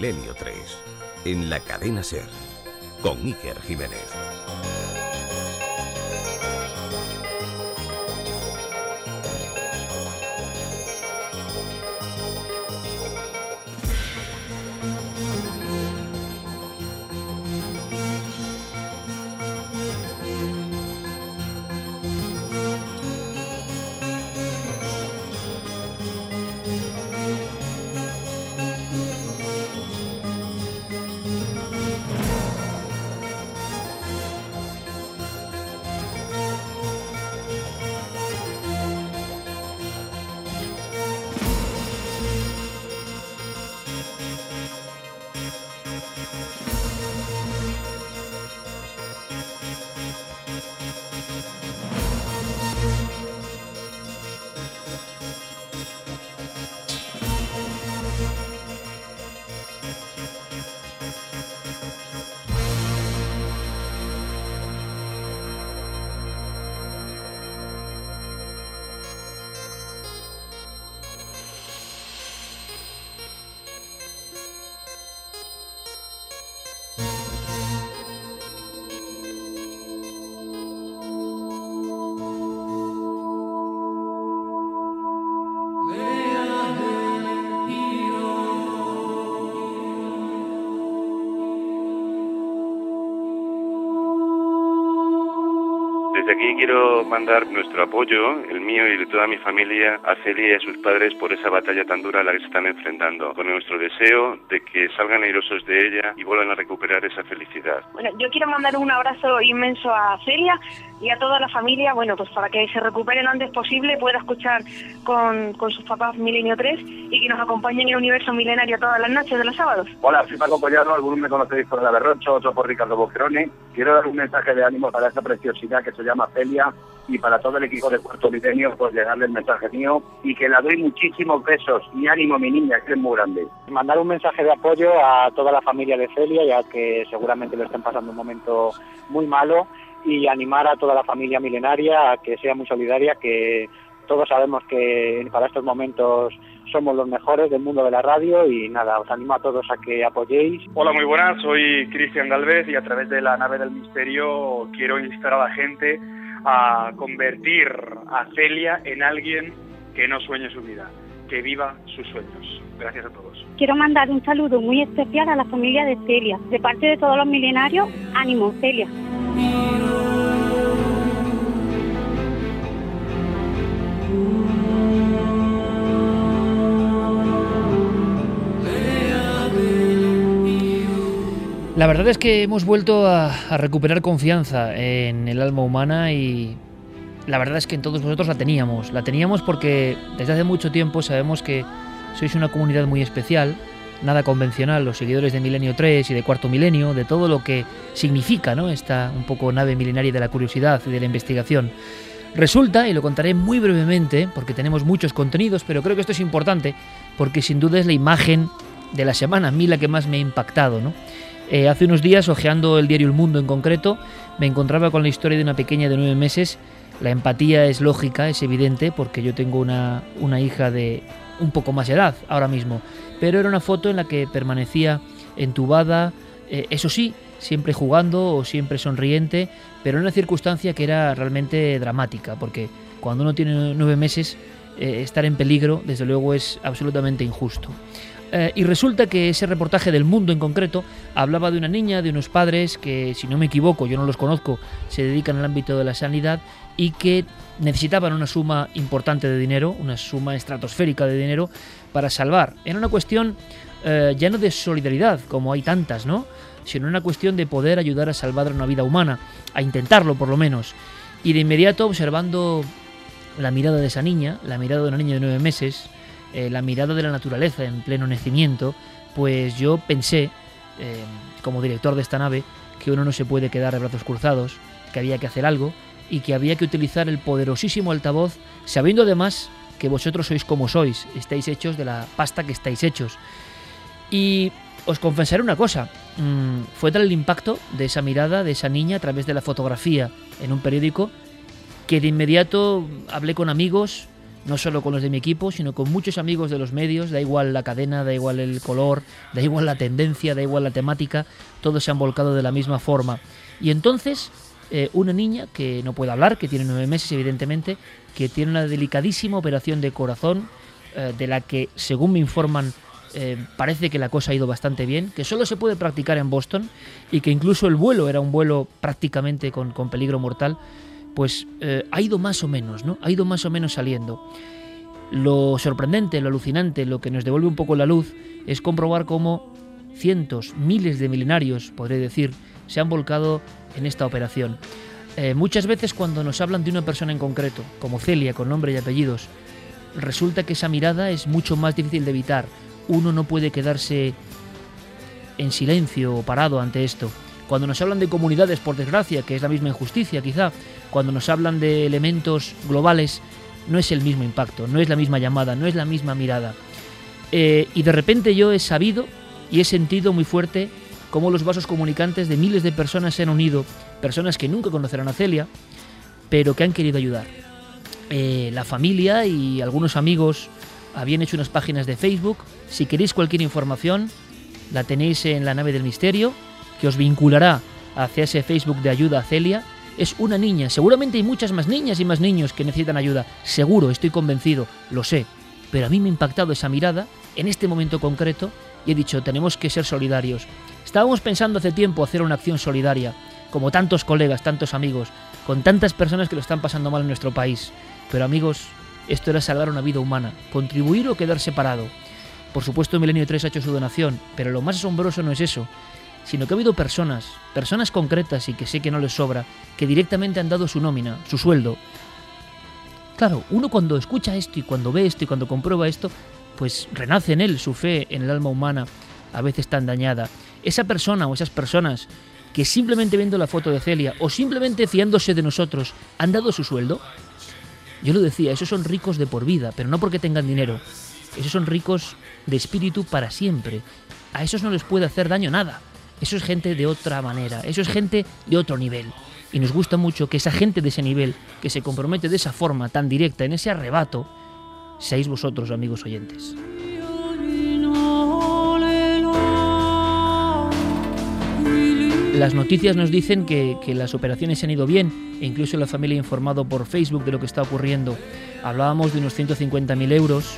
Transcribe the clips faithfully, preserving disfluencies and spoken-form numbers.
Milenio tres, en la cadena SER, con Iker Jiménez. Desde aquí quiero mandar nuestro apoyo, el mío y de toda mi familia, a Celia y a sus padres por esa batalla tan dura a la que se están enfrentando, con nuestro deseo de que salgan airosos de ella y vuelvan a recuperar esa felicidad. Bueno, yo quiero mandar un abrazo inmenso a Celia y a toda la familia, bueno, pues para que se recuperen lo antes posible, pueda escuchar con, con sus papás Milenio tres y que nos acompañen en el universo milenario todas las noches de los sábados. Hola, soy Paco Collado, algunos me conocéis por la Berrocho, otros por Ricardo Boqueroni. Quiero dar un mensaje de ánimo para esa preciosidad que se llama Celia y para todo el equipo de Cuarto Milenio, pues llegarle el mensaje mío y que le doy muchísimos besos y ánimo, mi niña, que es muy grande. Mandar un mensaje de apoyo a toda la familia de Celia, ya que seguramente lo estén pasando un momento muy malo, y animar a toda la familia milenaria a que sea muy solidaria, que todos sabemos que para estos momentos somos los mejores del mundo de la radio y nada, os animo a todos a que apoyéis. Hola, muy buenas, soy Cristian Galvez y a través de la nave del misterio quiero instar a la gente a convertir a Celia en alguien que no sueñe su vida, que viva sus sueños. Gracias a todos. Quiero mandar un saludo muy especial a la familia de Celia. De parte de todos los milenarios, ánimo, Celia. La verdad es que hemos vuelto a, a recuperar confianza en el alma humana y la verdad es que en todos vosotros la teníamos. La teníamos porque desde hace mucho tiempo sabemos que sois una comunidad muy especial, nada convencional, los seguidores de Milenio tres y de Cuarto Milenio, de todo lo que significa, ¿no?, esta un poco nave milenaria de la curiosidad y de la investigación. Resulta, y lo contaré muy brevemente, porque tenemos muchos contenidos, pero creo que esto es importante, porque sin duda es la imagen de la semana, a mí la que más me ha impactado, ¿no? Eh, hace unos días, hojeando el diario El Mundo en concreto, me encontraba con la historia de una pequeña de nueve meses. La empatía es lógica, es evidente, porque yo tengo una, una hija de un poco más edad ahora mismo, pero era una foto en la que permanecía entubada, eh, eso sí, siempre jugando o siempre sonriente, pero en una circunstancia que era realmente dramática, porque cuando uno tiene nueve meses, eh, estar en peligro, desde luego, es absolutamente injusto. Eh, y resulta que ese reportaje del Mundo en concreto hablaba de una niña, de unos padres que, si no me equivoco, yo no los conozco, se dedican al ámbito de la sanidad y que necesitaban una suma importante de dinero, una suma estratosférica de dinero para salvar. Era una cuestión eh, ya no de solidaridad, como hay tantas, ¿no?, sino una cuestión de poder ayudar a salvar una vida humana, a intentarlo por lo menos. Y de inmediato, observando la mirada de esa niña, la mirada de una niña de nueve meses, eh, la mirada de la naturaleza en pleno nacimiento, pues yo pensé, eh, como director de esta nave, que uno no se puede quedar de brazos cruzados, que había que hacer algo y que había que utilizar el poderosísimo altavoz, sabiendo además que vosotros sois como sois, estáis hechos de la pasta que estáis hechos. Y os confesaré una cosa, mmm, fue tal el impacto de esa mirada, de esa niña, a través de la fotografía en un periódico, que de inmediato hablé con amigos, no solo con los de mi equipo, sino con muchos amigos de los medios, da igual la cadena, da igual el color, da igual la tendencia, da igual la temática, todos se han volcado de la misma forma. Y entonces, eh, una niña que no puede hablar, que tiene nueve meses evidentemente, que tiene una delicadísima operación de corazón, eh, de la que, según me informan, Eh, parece que la cosa ha ido bastante bien, que solo se puede practicar en Boston y que incluso el vuelo era un vuelo prácticamente con, con peligro mortal, pues eh, ha ido más o menos, ¿no? Ha ido más o menos saliendo. Lo sorprendente, lo alucinante, lo que nos devuelve un poco la luz es comprobar cómo cientos, miles de milenarios, podré decir, se han volcado en esta operación. Eh, muchas veces cuando nos hablan de una persona en concreto, como Celia, con nombre y apellidos, resulta que esa mirada es mucho más difícil de evitar. Uno no puede quedarse en silencio o parado ante esto. Cuando nos hablan de comunidades, por desgracia, que es la misma injusticia quizá, cuando nos hablan de elementos globales, no es el mismo impacto, no es la misma llamada, no es la misma mirada. Eh, y de repente yo he sabido y he sentido muy fuerte cómo los vasos comunicantes de miles de personas se han unido, personas que nunca conocerán a Celia, pero que han querido ayudar. Eh, la familia y algunos amigos habían hecho unas páginas de Facebook. Si queréis cualquier información, la tenéis en la nave del misterio, que os vinculará hacia ese Facebook de ayuda a Celia. Es una niña, seguramente hay muchas más niñas y más niños que necesitan ayuda, seguro, estoy convencido, lo sé, pero a mí me ha impactado esa mirada en este momento concreto y he dicho, tenemos que ser solidarios. Estábamos pensando hace tiempo hacer una acción solidaria, como tantos colegas, tantos amigos, con tantas personas que lo están pasando mal en nuestro país, pero amigos, esto era salvar una vida humana, contribuir o quedar separado. Por supuesto, Milenio tres ha hecho su donación, pero lo más asombroso no es eso, sino que ha habido personas, personas concretas y que sé que no les sobra, que directamente han dado su nómina, su sueldo. Claro, uno cuando escucha esto y cuando ve esto y cuando comprueba esto, pues renace en él su fe en el alma humana, a veces tan dañada. Esa persona o esas personas que simplemente viendo la foto de Celia o simplemente fiándose de nosotros han dado su sueldo. Yo lo decía, esos son ricos de por vida, pero no porque tengan dinero. Esos son ricos de espíritu para siempre. A esos no les puede hacer daño nada. Eso es gente de otra manera, eso es gente de otro nivel. Y nos gusta mucho que esa gente de ese nivel, que se compromete de esa forma tan directa, en ese arrebato, seáis vosotros, amigos oyentes. Las noticias nos dicen que, que las operaciones se han ido bien, e incluso la familia ha informado por Facebook de lo que está ocurriendo. Hablábamos de unos ciento cincuenta mil euros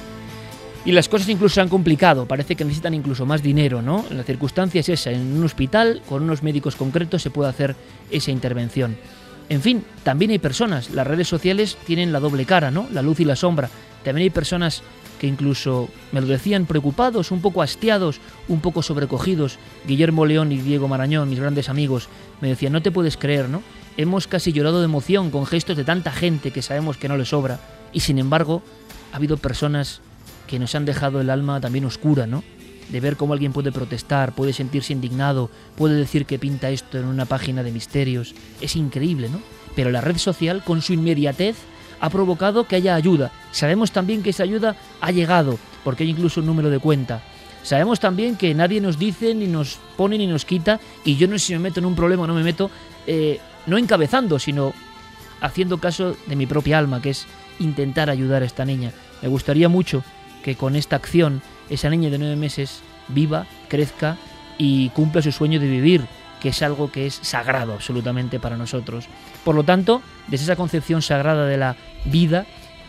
y las cosas incluso se han complicado, parece que necesitan incluso más dinero, ¿no? La circunstancia es esa, en un hospital, con unos médicos concretos se puede hacer esa intervención. En fin, también hay personas, las redes sociales tienen la doble cara, ¿no? La luz y la sombra. También hay personas que incluso me lo decían preocupados, un poco hastiados, un poco sobrecogidos. Guillermo León y Diego Marañón, mis grandes amigos, me decían, no te puedes creer, ¿no? Hemos casi llorado de emoción con gestos de tanta gente que sabemos que no les sobra. Y sin embargo, ha habido personas que nos han dejado el alma también oscura, ¿no? De ver cómo alguien puede protestar, puede sentirse indignado, puede decir que pinta esto en una página de misterios. Es increíble, ¿no? Pero la red social, con su inmediatez, ha provocado que haya ayuda. Sabemos también que esa ayuda ha llegado, porque hay incluso un número de cuenta. Sabemos también que nadie nos dice, ni nos pone, ni nos quita, y yo no sé si me meto en un problema o no me meto, eh, no encabezando, sino haciendo caso de mi propia alma, que es intentar ayudar a esta niña. Me gustaría mucho que con esta acción esa niña de nueve meses viva, crezca y cumpla su sueño de vivir, que es algo que es sagrado absolutamente para nosotros. Por lo tanto, desde esa concepción sagrada de la vida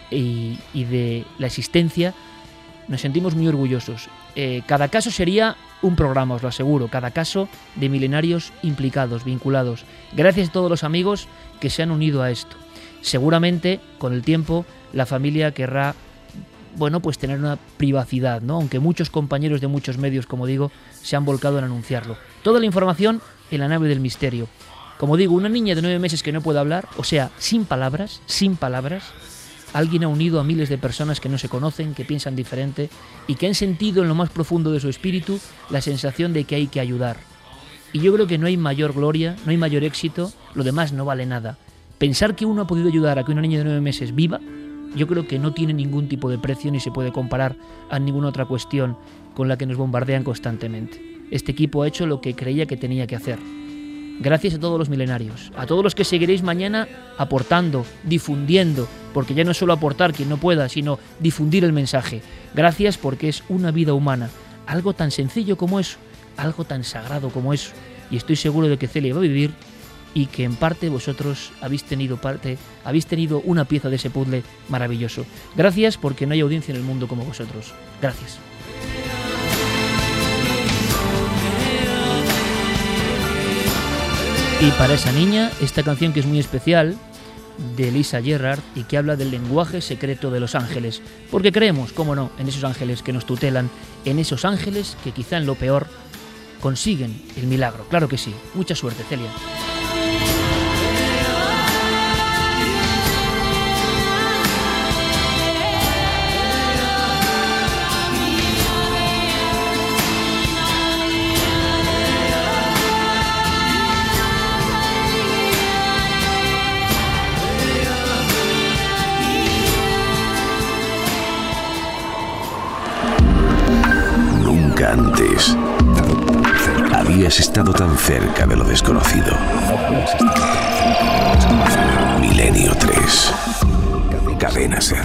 y, y de la existencia, nos sentimos muy orgullosos. Eh, cada caso sería un programa, os lo aseguro, cada caso de milenarios implicados, vinculados. Gracias a todos los amigos que se han unido a esto. Seguramente, con el tiempo, la familia querrá, bueno, pues tener una privacidad, ¿no? Aunque muchos compañeros de muchos medios, como digo, se han volcado en anunciarlo. Toda la información en la nave del misterio. Como digo, una niña de nueve meses que no puede hablar, o sea, sin palabras, sin palabras, alguien ha unido a miles de personas que no se conocen, que piensan diferente y que han sentido en lo más profundo de su espíritu la sensación de que hay que ayudar. Y yo creo que no hay mayor gloria, no hay mayor éxito, lo demás no vale nada. Pensar que uno ha podido ayudar a que una niña de nueve meses viva, yo creo que no tiene ningún tipo de precio ni se puede comparar a ninguna otra cuestión con la que nos bombardean constantemente. Este equipo ha hecho lo que creía que tenía que hacer. Gracias a todos los milenarios, a todos los que seguiréis mañana aportando, difundiendo, porque ya no es solo aportar quien no pueda, sino difundir el mensaje. Gracias porque es una vida humana, algo tan sencillo como eso, algo tan sagrado como eso. Y estoy seguro de que Celia va a vivir y que en parte vosotros habéis tenido parte, habéis tenido una pieza de ese puzzle maravilloso. Gracias porque no hay audiencia en el mundo como vosotros. Gracias. Y para esa niña, esta canción que es muy especial, de Lisa Gerrard, y que habla del lenguaje secreto de los ángeles, porque creemos, cómo no, en esos ángeles que nos tutelan, en esos ángeles que quizá en lo peor consiguen el milagro. Claro que sí. Mucha suerte, Celia. Antes habías estado tan cerca de lo desconocido. Milenio tres. Cadena Ser.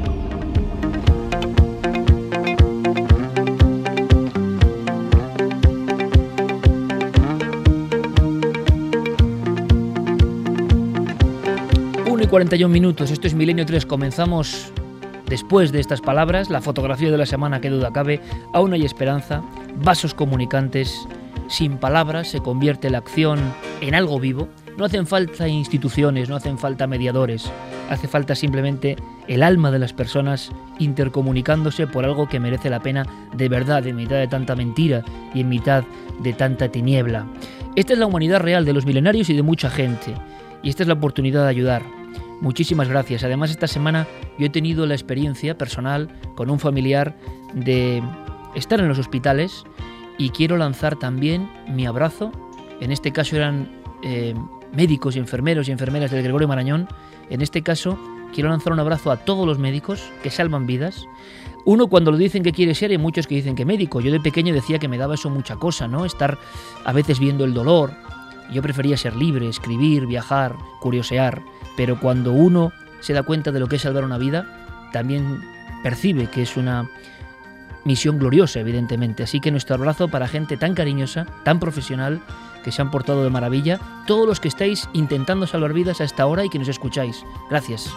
uno y cuarenta y un minutos, esto es Milenio tres, comenzamos. Después de estas palabras, la fotografía de la semana, que duda cabe, aún hay esperanza, vasos comunicantes, sin palabras se convierte la acción en algo vivo. No hacen falta instituciones, no hacen falta mediadores, hace falta simplemente el alma de las personas intercomunicándose por algo que merece la pena de verdad, en mitad de tanta mentira y en mitad de tanta tiniebla. Esta es la humanidad real de los milenarios y de mucha gente, y esta es la oportunidad de ayudar. Muchísimas gracias. Además, esta semana yo he tenido la experiencia personal con un familiar de estar en los hospitales y quiero lanzar también mi abrazo. En este caso eran eh, médicos y enfermeros y enfermeras del Gregorio Marañón. En este caso quiero lanzar un abrazo a todos los médicos que salvan vidas. Uno, cuando lo dicen que quiere ser, hay muchos que dicen que médico. Yo de pequeño decía que me daba eso mucha cosa, ¿no? Estar a veces viendo el dolor. Yo prefería ser libre, escribir, viajar, curiosear. Pero cuando uno se da cuenta de lo que es salvar una vida, también percibe que es una misión gloriosa, evidentemente. Así que nuestro abrazo para gente tan cariñosa, tan profesional, que se han portado de maravilla. Todos los que estáis intentando salvar vidas a esta hora y que nos escucháis. Gracias.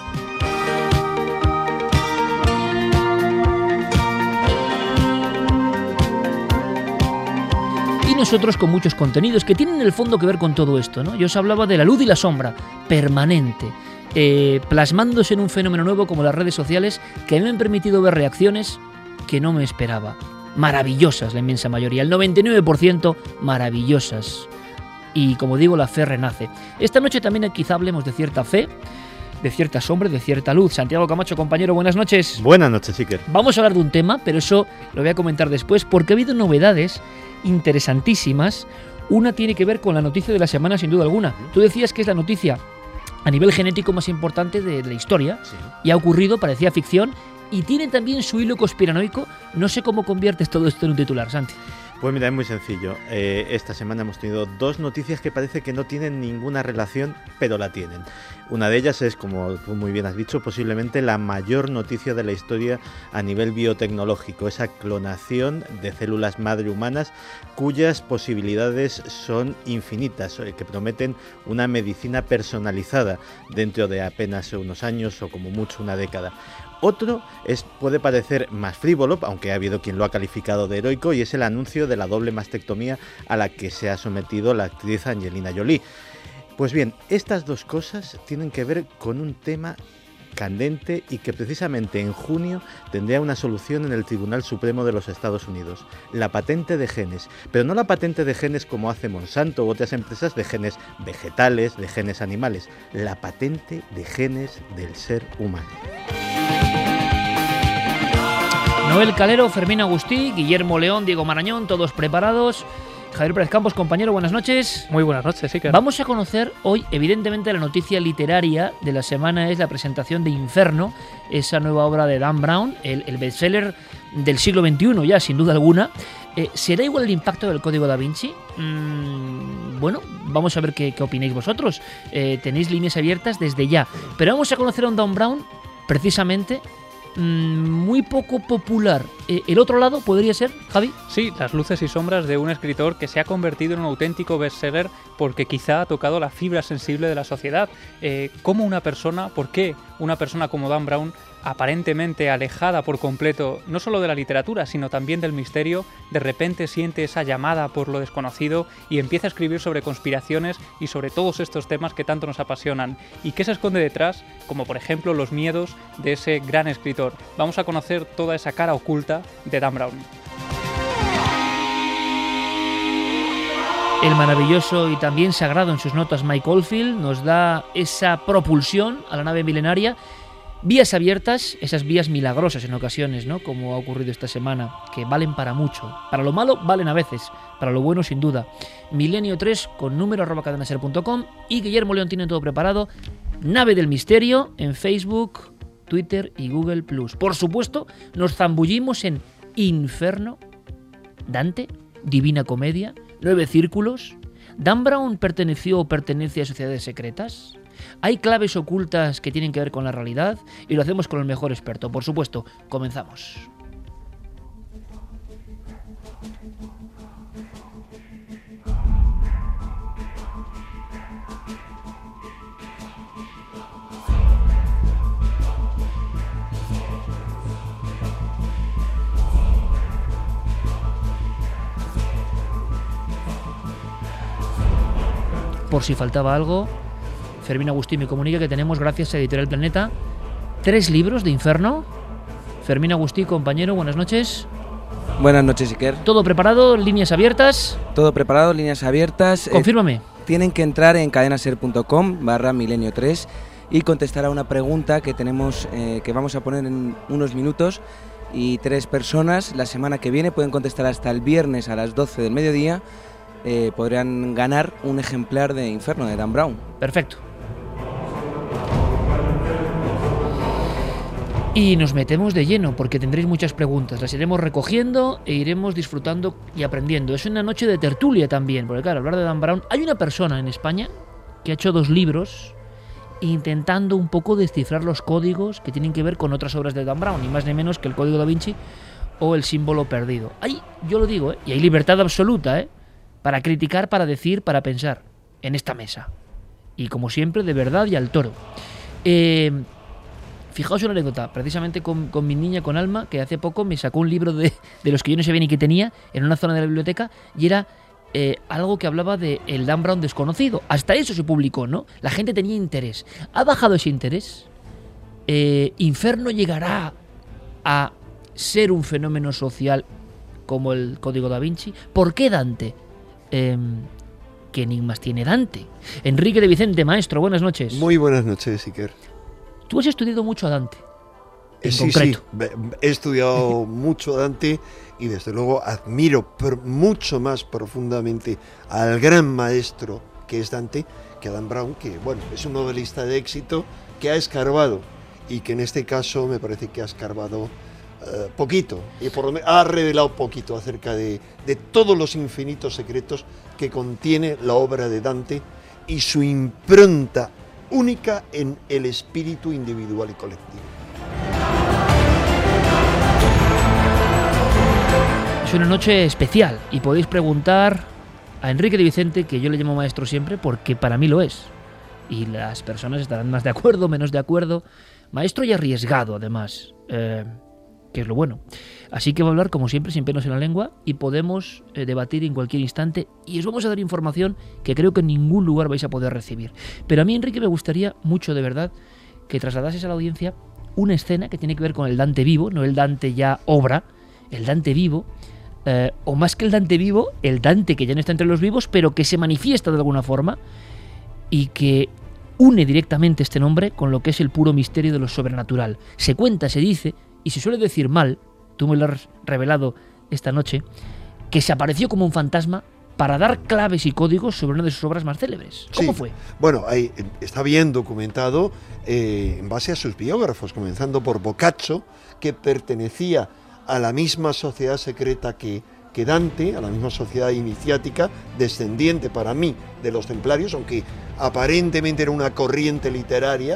Y nosotros con muchos contenidos que tienen en el fondo que ver con todo esto, ¿no? Yo os hablaba de la luz y la sombra, permanente, eh, plasmándose en un fenómeno nuevo como las redes sociales, que me han permitido ver reacciones que no me esperaba. Maravillosas la inmensa mayoría, el noventa y nueve por ciento maravillosas. Y como digo, la fe renace. Esta noche también quizá hablemos de cierta fe, de cierta sombra, de cierta luz. Santiago Camacho, compañero, buenas noches. Buenas noches, Iker. Vamos a hablar de un tema, pero eso lo voy a comentar después, porque ha habido novedades interesantísimas. Una tiene que ver con la noticia de la semana, sin duda alguna. Tú decías que es la noticia a nivel genético más importante de la historia, sí. Y ha ocurrido, parecía ficción, y tiene también su hilo conspiranoico. No sé cómo conviertes todo esto en un titular, Santi. Pues mira, es muy sencillo. Eh, esta semana hemos tenido dos noticias que parece que no tienen ninguna relación, pero la tienen. Una de ellas es, como tú muy bien has dicho, posiblemente la mayor noticia de la historia a nivel biotecnológico, esa clonación de células madre humanas cuyas posibilidades son infinitas, que prometen una medicina personalizada dentro de apenas unos años o como mucho una década. Otro es, puede parecer más frívolo, aunque ha habido quien lo ha calificado de heroico, y es el anuncio de la doble mastectomía a la que se ha sometido la actriz Angelina Jolie. Pues bien, estas dos cosas tienen que ver con un tema candente y que precisamente en junio tendría una solución en el Tribunal Supremo de los Estados Unidos, la patente de genes, pero no la patente de genes como hace Monsanto u otras empresas de genes vegetales, de genes animales, la patente de genes del ser humano. Noel Calero, Fermín Agustí, Guillermo León, Diego Marañón, todos preparados. Javier Pérez Campos, compañero, buenas noches. Muy buenas noches, Iker. Vamos a conocer hoy, evidentemente, la noticia literaria de la semana es la presentación de Inferno, esa nueva obra de Dan Brown, el, el bestseller del siglo veintiuno ya, sin duda alguna. Eh, ¿Será igual el impacto del Código Da Vinci? Mm, bueno, vamos a ver qué, qué opináis vosotros. Eh, tenéis líneas abiertas desde ya. Pero vamos a conocer a un Dan Brown, precisamente, muy poco popular. Eh, ¿El otro lado podría ser, Javi? Sí, Las luces y sombras de un escritor que se ha convertido en un auténtico bestseller porque quizá ha tocado la fibra sensible de la sociedad. Eh, ¿Cómo una persona, por qué una persona como Dan Brown, aparentemente alejada por completo, no solo de la literatura, sino también del misterio, de repente siente esa llamada por lo desconocido y empieza a escribir sobre conspiraciones y sobre todos estos temas que tanto nos apasionan? ¿Y qué se esconde detrás? Como por ejemplo los miedos de ese gran escritor. Vamos a conocer toda esa cara oculta de Dan Brown. El maravilloso y también sagrado en sus notas Mike Oldfield nos da esa propulsión a la nave milenaria. Vías abiertas, esas vías milagrosas en ocasiones, ¿no? Como ha ocurrido esta semana, que valen para mucho. Para lo malo valen a veces, para lo bueno sin duda. Milenio tres con número arroba cadenaser punto com y Guillermo León tiene todo preparado. Nave del Misterio en Facebook, Twitter y Google plus. Por supuesto, nos zambullimos en Inferno, Dante, Divina Comedia, Nueve Círculos. ¿Dan Brown perteneció o pertenece a sociedades secretas? ¿Hay claves ocultas que tienen que ver con la realidad? Y lo hacemos con el mejor experto, por supuesto. Comenzamos. Por si faltaba algo, Fermín Agustín me comunica que tenemos, gracias a Editorial Planeta, tres libros de Inferno. Fermín Agustín, compañero, buenas noches. Buenas noches, Iker. ¿Todo preparado? ¿Líneas abiertas? Todo preparado, líneas abiertas. Confírmame. Eh, tienen que entrar en cadenaser punto com barra milenio tres y contestar a una pregunta que tenemos, eh, que vamos a poner en unos minutos, y tres personas la semana que viene pueden contestar hasta el viernes a las doce del mediodía. Eh, podrían ganar un ejemplar de Inferno de Dan Brown. Perfecto. Y nos metemos de lleno porque tendréis muchas preguntas, las iremos recogiendo e iremos disfrutando y aprendiendo. Es una noche de tertulia también, porque claro, hablar de Dan Brown... Hay una persona en España que ha hecho dos libros intentando un poco descifrar los códigos que tienen que ver con otras obras de Dan Brown, ni más ni menos que el Código da Vinci o el Símbolo perdido. Hay, yo lo digo, ¿eh? Y hay libertad absoluta, ¿eh? Para criticar, para decir, para pensar en esta mesa. Y como siempre, de verdad y al toro. Eh, fijaos una anécdota, precisamente con, con mi niña, con Alma, que hace poco me sacó un libro de, de los que yo no sabía ni que tenía en una zona de la biblioteca, y era eh, algo que hablaba de el Dan Brown desconocido. Hasta eso se publicó, ¿no? La gente tenía interés. ¿Ha bajado ese interés? Eh, ¿Inferno llegará a ser un fenómeno social como el Código da Vinci? ¿Por qué Dante? Eh, ¿Qué enigmas tiene Dante? Enrique de Vicente, maestro, buenas noches. Muy buenas noches, Iker. Tú has estudiado mucho a Dante, en sí, concreto. Sí, he estudiado mucho a Dante y desde luego admiro per, mucho más profundamente al gran maestro que es Dante que a Dan Brown, que bueno, es un novelista de éxito que ha escarbado y que en este caso me parece que ha escarbado Uh, poquito, y por lo menos ha revelado poquito acerca de, de todos los infinitos secretos que contiene la obra de Dante y su impronta única en el espíritu individual y colectivo. Es una noche especial y podéis preguntar a Enrique de Vicente, que yo le llamo maestro siempre porque para mí lo es, y las personas estarán más de acuerdo, menos de acuerdo. Maestro y arriesgado, además, eh, que es lo bueno. Así que va a hablar, como siempre, sin pelos en la lengua, y podemos eh, debatir en cualquier instante, y os vamos a dar información que creo que en ningún lugar vais a poder recibir. Pero a mí, Enrique, me gustaría mucho, de verdad, que trasladases a la audiencia una escena que tiene que ver con el Dante vivo, no el Dante ya obra, el Dante vivo, eh, o más que el Dante vivo, el Dante que ya no está entre los vivos, pero que se manifiesta de alguna forma, y que une directamente este nombre con lo que es el puro misterio de lo sobrenatural. Se cuenta, se dice, y se suele decir mal, tú me lo has revelado esta noche, que se apareció como un fantasma para dar claves y códigos sobre una de sus obras más célebres. ¿Cómo sí. fue? Bueno, ahí está bien documentado eh, en base a sus biógrafos, comenzando por Boccaccio, que pertenecía a la misma sociedad secreta que que Dante, a la misma sociedad iniciática, descendiente para mí de los templarios, aunque aparentemente era una corriente literaria,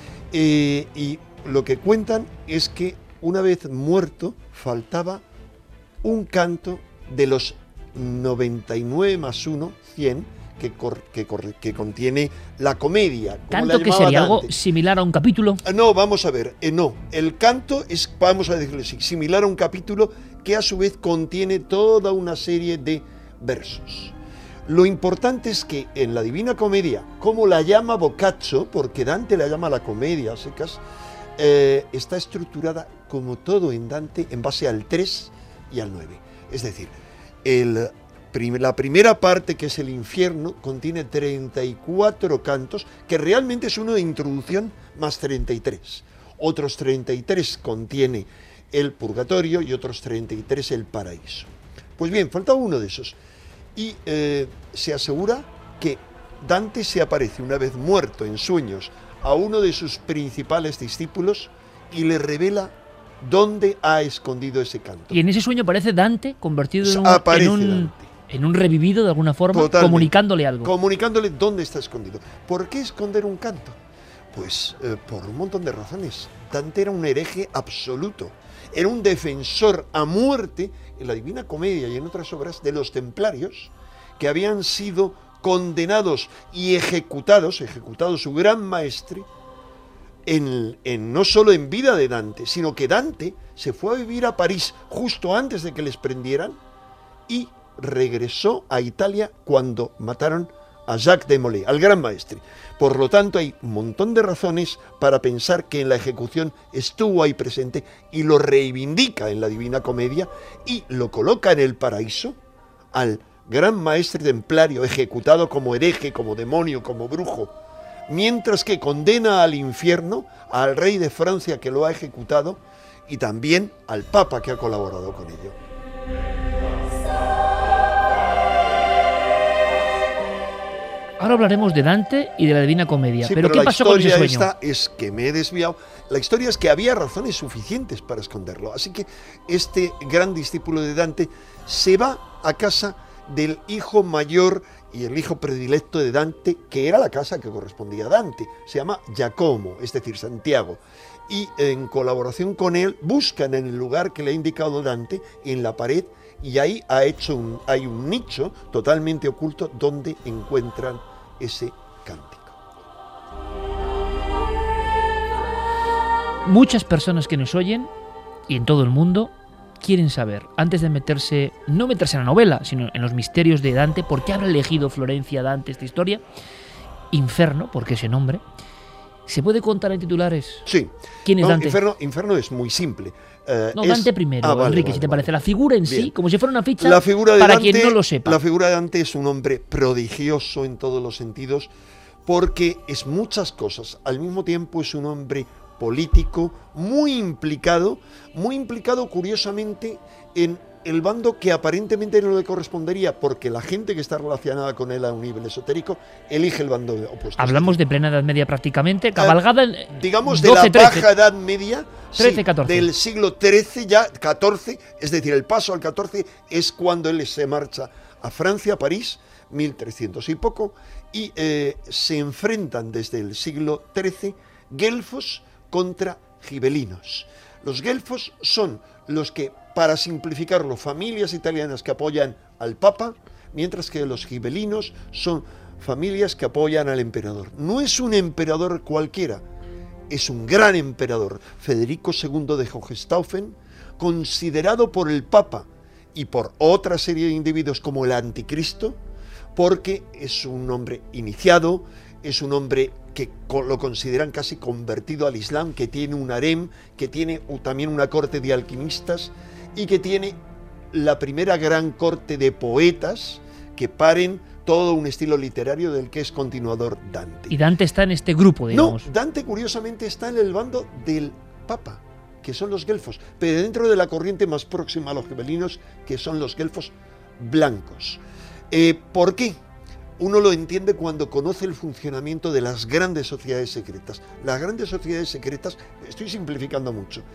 eh, y lo que cuentan es que una vez muerto faltaba un canto de los noventa y nueve más uno, cien, que, cor, que, cor, que contiene la comedia. ¿Canto que sería Dante. Algo similar a un capítulo? No, vamos a ver, eh, no. El canto es, vamos a decirlo así, similar a un capítulo que a su vez contiene toda una serie de versos. Lo importante es que en la Divina Comedia, como la llama Boccaccio, porque Dante la llama la comedia, secas, eh, está estructurada como todo en Dante en base al tres y al nueve. Es decir, el, prim, la primera parte, que es el infierno, contiene treinta y cuatro cantos, que realmente es uno de introducción más treinta y tres. Otros treinta y tres contiene el purgatorio y otros treinta y tres el paraíso. Pues bien, faltaba uno de esos. Y eh, se asegura que Dante se aparece una vez muerto en sueños a uno de sus principales discípulos y le revela dónde ha escondido ese canto. Y en ese sueño aparece Dante convertido en un, en un, en un revivido de alguna forma, totalmente, comunicándole algo. Comunicándole dónde está escondido. ¿Por qué esconder un canto? Pues eh, por un montón de razones. Dante era un hereje absoluto. Era un defensor a muerte en la Divina Comedia y en otras obras de los templarios, que habían sido condenados y ejecutados, ejecutado su gran maestre, en, en, no solo en vida de Dante, sino que Dante se fue a vivir a París justo antes de que les prendieran y regresó a Italia cuando mataron a Jacques de Molay, al gran maestre. Por lo tanto, hay un montón de razones para pensar que en la ejecución estuvo ahí presente y lo reivindica en la Divina Comedia y lo coloca en el paraíso al gran maestre templario ejecutado como hereje, como demonio, como brujo, mientras que condena al infierno al rey de Francia que lo ha ejecutado y también al papa que ha colaborado con ello. Ahora hablaremos de Dante y de la Divina Comedia. Sí, ¿Pero, pero qué pasó con ese sueño? La historia esta es que me he desviado. La historia es que había razones suficientes para esconderlo. Así que este gran discípulo de Dante se va a casa del hijo mayor y el hijo predilecto de Dante, que era la casa que correspondía a Dante. Se llama Giacomo, es decir, Santiago. Y en colaboración con él buscan en el lugar que le ha indicado Dante, en la pared, y ahí ha hecho un, hay un nicho totalmente oculto donde encuentran ese cántico. Muchas personas que nos oyen, y en todo el mundo, quieren saber, antes de meterse, no meterse en la novela, sino en los misterios de Dante, ¿por qué habrá elegido Florencia Dante esta historia? Inferno, porque ese nombre. ¿Se puede contar en titulares? Sí. ¿Quién es no, Dante? Inferno, Inferno es muy simple. Uh, no, es... Dante primero, ah, vale, Enrique, vale, si te vale. parece. La figura en Bien. sí, como si fuera una ficha, la figura de para Dante, quien no lo sepa. La figura de Dante es un hombre prodigioso en todos los sentidos, porque es muchas cosas. Al mismo tiempo es un hombre político, muy implicado, muy implicado curiosamente en el bando que aparentemente no le correspondería, porque la gente que está relacionada con él a un nivel esotérico elige el bando opuesto. Hablamos de plena Edad Media prácticamente, cabalgada en digamos doce, de la trece. Baja Edad Media, trece, sí, catorce. Del siglo trece, ya catorce, es decir, el paso al catorce es cuando él se marcha a Francia, a París, mil trescientos y poco, y eh, se enfrentan desde el siglo trece guelfos contra gibelinos. Los guelfos son los que, para simplificarlo, familias italianas que apoyan al Papa, mientras que los gibelinos son familias que apoyan al emperador. No es un emperador cualquiera, es un gran emperador, Federico segundo de Hohenstaufen, considerado por el Papa y por otra serie de individuos como el Anticristo, porque es un hombre iniciado, es un hombre que lo consideran casi convertido al Islam, que tiene un harem, que tiene también una corte de alquimistas y que tiene la primera gran corte de poetas que paren todo un estilo literario del que es continuador Dante. Y Dante está en este grupo, digamos. No, Dante curiosamente está en el bando del Papa, que son los guelfos, pero dentro de la corriente más próxima a los gibelinos, que son los guelfos blancos. Eh, ¿Por qué? Uno lo entiende cuando conoce el funcionamiento de las grandes sociedades secretas. Las grandes sociedades secretas, estoy simplificando mucho,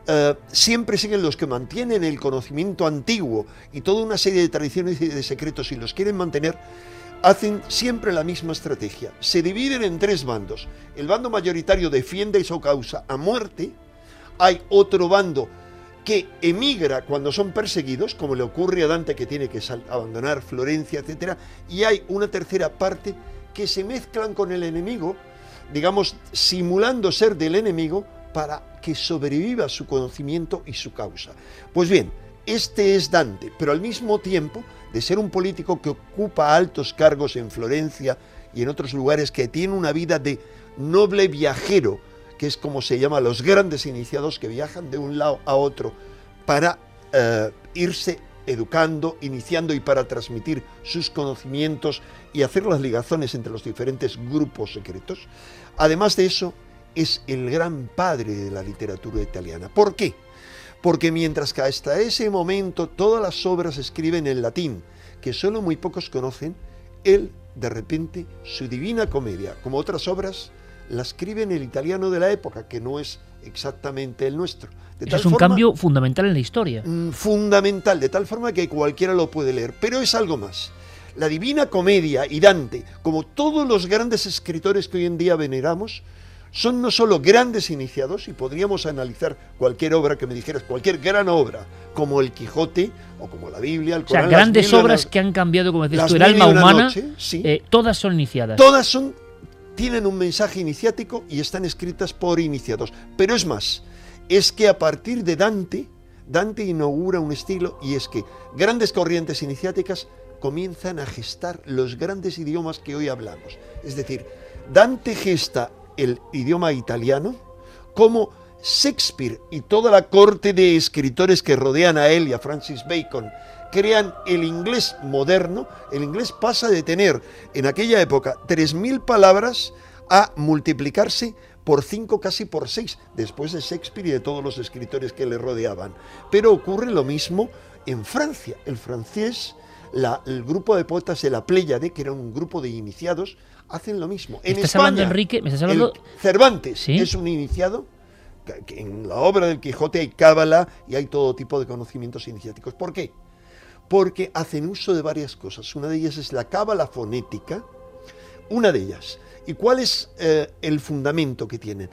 Uh, siempre siguen los que mantienen el conocimiento antiguo y toda una serie de tradiciones y de secretos y los quieren mantener, hacen siempre la misma estrategia. Se dividen en tres bandos. El bando mayoritario defiende su causa a muerte. Hay otro bando que emigra cuando son perseguidos, como le ocurre a Dante, que tiene que abandonar Florencia, etcétera. Y hay una tercera parte que se mezclan con el enemigo, digamos, simulando ser del enemigo para que sobreviva su conocimiento y su causa. Pues bien, este es Dante, pero al mismo tiempo de ser un político que ocupa altos cargos en Florencia y en otros lugares, que tiene una vida de noble viajero, que es como se llama a los grandes iniciados que viajan de un lado a otro para uh, irse educando, iniciando y para transmitir sus conocimientos y hacer las ligazones entre los diferentes grupos secretos. Además de eso, es el gran padre de la literatura italiana. ¿Por qué? Porque mientras que hasta ese momento todas las obras se escriben en latín, que solo muy pocos conocen, él, de repente, su Divina Comedia, como otras obras, la escribe en el italiano de la época, que no es exactamente el nuestro. De tal es un forma, cambio fundamental en la historia. Fundamental, de tal forma que cualquiera lo puede leer, pero es algo más. La Divina Comedia y Dante, como todos los grandes escritores que hoy en día veneramos, son no solo grandes iniciados, y podríamos analizar cualquier obra que me dijeras, cualquier gran obra, como el Quijote o como la Biblia, el Corán. O sea, grandes obras una, que han cambiado, como decías tú, el alma humana, noche, sí. eh, todas son iniciadas. Todas son, tienen un mensaje iniciático y están escritas por iniciados. Pero es más, es que a partir de Dante, Dante inaugura un estilo, y es que grandes corrientes iniciáticas comienzan a gestar los grandes idiomas que hoy hablamos. Es decir, Dante gesta el idioma italiano, como Shakespeare y toda la corte de escritores que rodean a él y a Francis Bacon crean el inglés moderno. El inglés pasa de tener en aquella época tres mil palabras a multiplicarse por cinco, casi por seis, después de Shakespeare y de todos los escritores que le rodeaban. Pero ocurre lo mismo en Francia. El francés, la, el grupo de poetas de la Pléyade, que era un grupo de iniciados, hacen lo mismo. En ¿Estás España, hablando, Enrique? ¿Me estás hablando? Cervantes, ¿Sí? Es un iniciado. Que en la obra del Quijote hay cábala y hay todo tipo de conocimientos iniciáticos. ¿Por qué? Porque hacen uso de varias cosas. Una de ellas es la cábala fonética, una de ellas. ¿Y cuál es eh, el fundamento que tienen?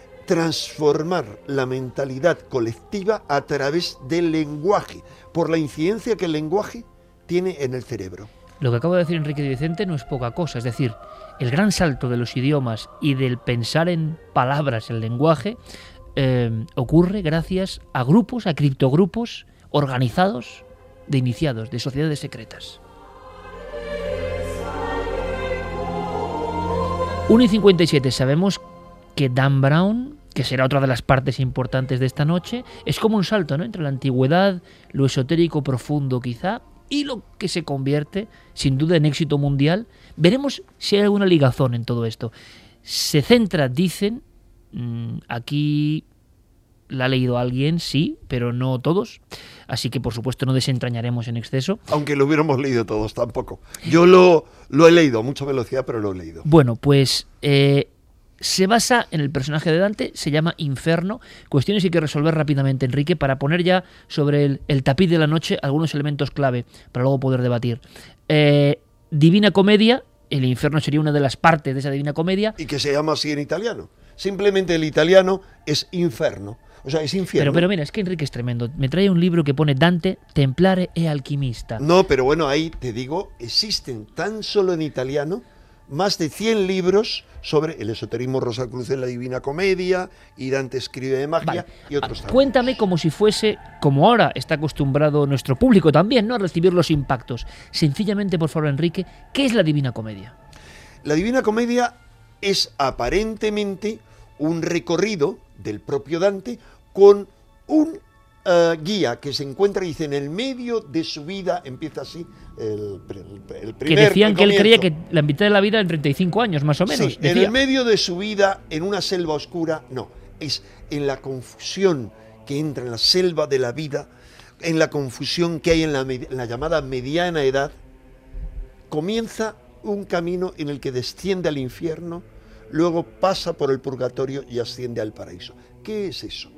Transformar la mentalidad colectiva a través del lenguaje, por la incidencia que el lenguaje tiene en el cerebro. Lo que acabo de decir Enrique de Vicente no es poca cosa, es decir, el gran salto de los idiomas y del pensar en palabras, el lenguaje, eh, ocurre gracias a grupos, a criptogrupos organizados de iniciados, de sociedades secretas. uno y cincuenta y siete, sabemos que Dan Brown, que será otra de las partes importantes de esta noche, es como un salto, ¿no?, entre la antigüedad, lo esotérico profundo quizá, y lo que se convierte, sin duda, en éxito mundial. Veremos si hay alguna ligazón en todo esto. Se centra, dicen, mmm, aquí la ha leído alguien, sí, pero no todos, así que por supuesto no desentrañaremos en exceso. Aunque lo hubiéramos leído todos, tampoco. Yo lo, lo he leído a mucha velocidad, pero lo he leído. Bueno, pues eh, se basa en el personaje de Dante, se llama Inferno. Cuestiones que hay que resolver rápidamente, Enrique, para poner ya sobre el, el tapiz de la noche algunos elementos clave para luego poder debatir. Eh, Divina Comedia, el infierno sería una de las partes de esa Divina Comedia. Y que se llama así en italiano. Simplemente el italiano es inferno. O sea, es infierno. Pero, pero mira, es que Enrique es tremendo. Me trae un libro que pone Dante, Templare e Alquimista. No, pero bueno, ahí te digo, existen tan solo en italiano más de cien libros sobre el esoterismo Rosacruz en la Divina Comedia, y Dante escribe de magia, vale, y otros también. Cuéntame como si fuese, como ahora está acostumbrado nuestro público también, ¿no?, a recibir los impactos. Sencillamente, por favor, Enrique, ¿qué es la Divina Comedia? La Divina Comedia es aparentemente un recorrido del propio Dante con un uh, guía que se encuentra, dice, en el medio de su vida, empieza así, el, el, el primer Que decían el que él creía que la mitad de la vida en treinta y cinco años, más o menos. Sí, en el medio de su vida, en una selva oscura, no, es en la confusión que entra en la selva de la vida, en la confusión que hay en la, en la llamada mediana edad, comienza un camino en el que desciende al infierno, luego pasa por el purgatorio y asciende al paraíso. ¿Qué es eso?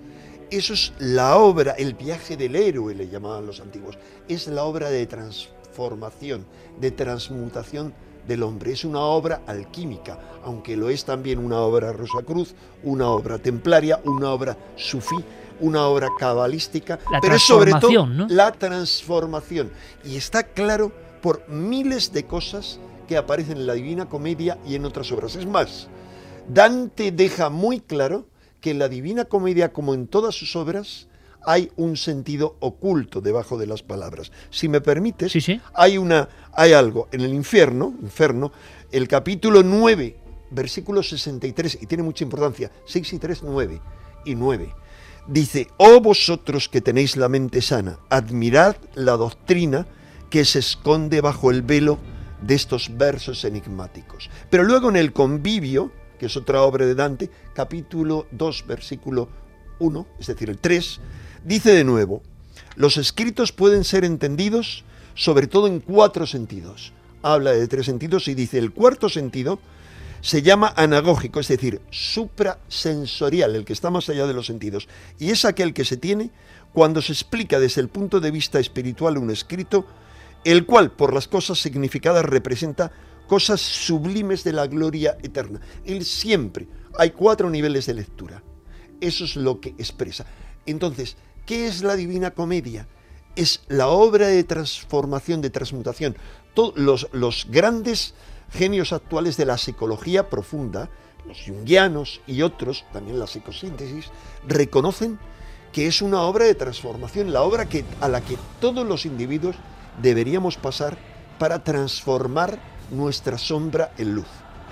Eso es la obra, el viaje del héroe, le llamaban los antiguos. Es la obra de transformación, de transmutación del hombre. Es una obra alquímica, aunque lo es también una obra Rosacruz, una obra templaria, una obra sufí, una obra cabalística, la pero es sobre todo, ¿no?, la transformación. Y está claro por miles de cosas que aparecen en la Divina Comedia y en otras obras. Es más, Dante deja muy claro que en la Divina Comedia, como en todas sus obras, hay un sentido oculto debajo de las palabras. Si me permites, sí, sí. Hay, una, hay algo en el infierno, infierno, el capítulo nueve, versículo sesenta y tres, y tiene mucha importancia, seis y tres, nueve y nueve. Dice, oh vosotros que tenéis la mente sana, admirad la doctrina que se esconde bajo el velo de estos versos enigmáticos. Pero luego en el convivio, que es otra obra de Dante, capítulo dos, versículo uno, es decir, el tres, dice de nuevo, los escritos pueden ser entendidos sobre todo en cuatro sentidos. Habla de tres sentidos y dice, el cuarto sentido se llama anagógico, es decir, suprasensorial, el que está más allá de los sentidos, y es aquel que se tiene cuando se explica desde el punto de vista espiritual un escrito, el cual, por las cosas significadas, representa cosas sublimes de la gloria eterna. Él siempre, hay cuatro niveles de lectura. Eso es lo que expresa. Entonces, ¿qué es la Divina Comedia? Es la obra de transformación, de transmutación. Todos los, los grandes genios actuales de la psicología profunda, los junguianos y otros, también la psicosíntesis, reconocen que es una obra de transformación, la obra que, a la que todos los individuos deberíamos pasar para transformar nuestra sombra en luz.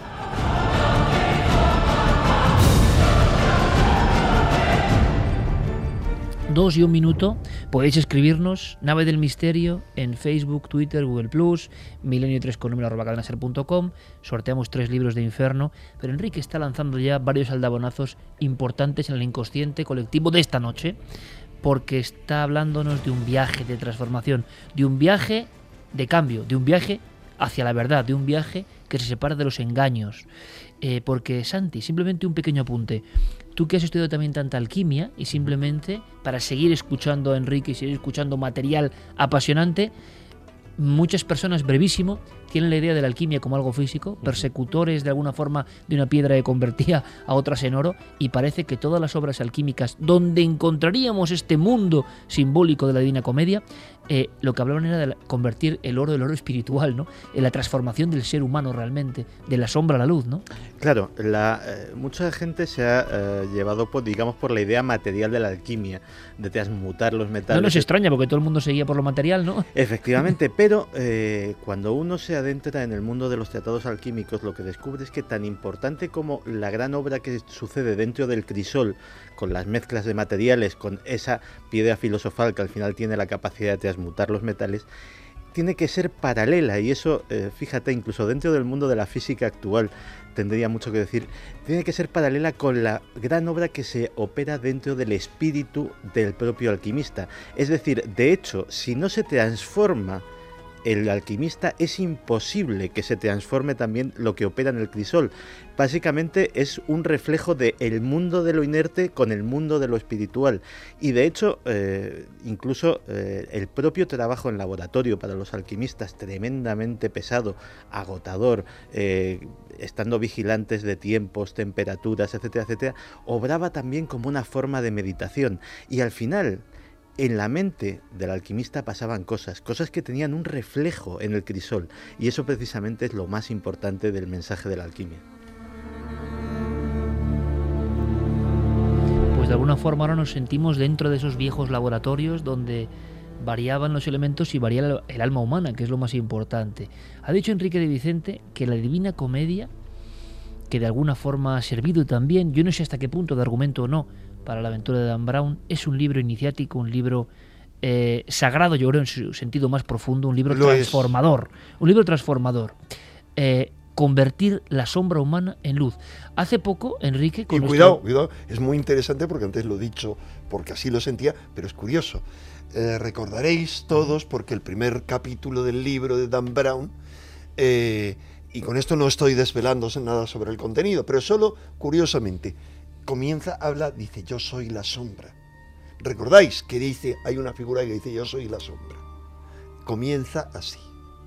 Dos y un minuto, podéis escribirnos, Nave del Misterio, en Facebook, Twitter, Google plus, milenio tres con número arroba cadena ser punto com, sorteamos tres libros de Inferno, pero Enrique está lanzando ya varios aldabonazos importantes en el inconsciente colectivo de esta noche, porque está hablándonos de un viaje de transformación, de un viaje de cambio, de un viaje hacia la verdad, de un viaje que se separa de los engaños. Eh, porque, Santi, simplemente un pequeño apunte. Tú que has estudiado también tanta alquimia y simplemente para seguir escuchando a Enrique y seguir escuchando material apasionante, muchas personas, brevísimo, tienen la idea de la alquimia como algo físico, persecutores de alguna forma de una piedra que convertía a otras en oro, y parece que todas las obras alquímicas donde encontraríamos este mundo simbólico de la Divina Comedia, eh, lo que hablaban era de convertir el oro del oro espiritual, ¿no? En la transformación del ser humano realmente, de la sombra a la luz, ¿no? Claro, la, eh, mucha gente se ha eh, llevado, por, digamos, por la idea material de la alquimia, de transmutar los metales. No nos extraña porque todo el mundo seguía por lo material, ¿no? Efectivamente, pero eh, cuando uno se adentra en el mundo de los tratados alquímicos, lo que descubre es que tan importante como la gran obra que sucede dentro del crisol, con las mezclas de materiales, con esa piedra filosofal que al final tiene la capacidad de transmutar los metales, tiene que ser paralela, y eso, eh, fíjate, incluso dentro del mundo de la física actual tendría mucho que decir, tiene que ser paralela con la gran obra que se opera dentro del espíritu del propio alquimista. Es decir, de hecho, si no se transforma el alquimista, es imposible que se transforme también lo que opera en el crisol. Básicamente es un reflejo del mundo de lo inerte con el mundo de lo espiritual. Y de hecho, eh, incluso eh, el propio trabajo en laboratorio para los alquimistas, tremendamente pesado, agotador, eh, estando vigilantes de tiempos, temperaturas, etcétera, etcétera, obraba también como una forma de meditación. Y al final, en la mente del alquimista pasaban cosas, cosas que tenían un reflejo en el crisol, y eso precisamente es lo más importante del mensaje de la alquimia. Pues de alguna forma ahora nos sentimos dentro de esos viejos laboratorios donde variaban los elementos y variaba el alma humana, que es lo más importante. Ha dicho Enrique de Vicente que la Divina Comedia, que de alguna forma ha servido también, yo no sé hasta qué punto de argumento o no, para la aventura de Dan Brown, es un libro iniciático, un libro eh, sagrado, yo creo, en su sentido más profundo, un libro Lo transformador, es. un libro transformador. Eh, convertir la sombra humana en luz. Hace poco, Enrique... Con y nuestro... cuidado, cuidado, es muy interesante porque antes lo he dicho, porque así lo sentía, pero es curioso. Eh, recordaréis todos, porque el primer capítulo del libro de Dan Brown, eh, y con esto no estoy desvelándose nada sobre el contenido, pero solo curiosamente, comienza, habla, dice, yo soy la sombra. Recordáis que dice, hay una figura que dice yo soy la sombra. Comienza así.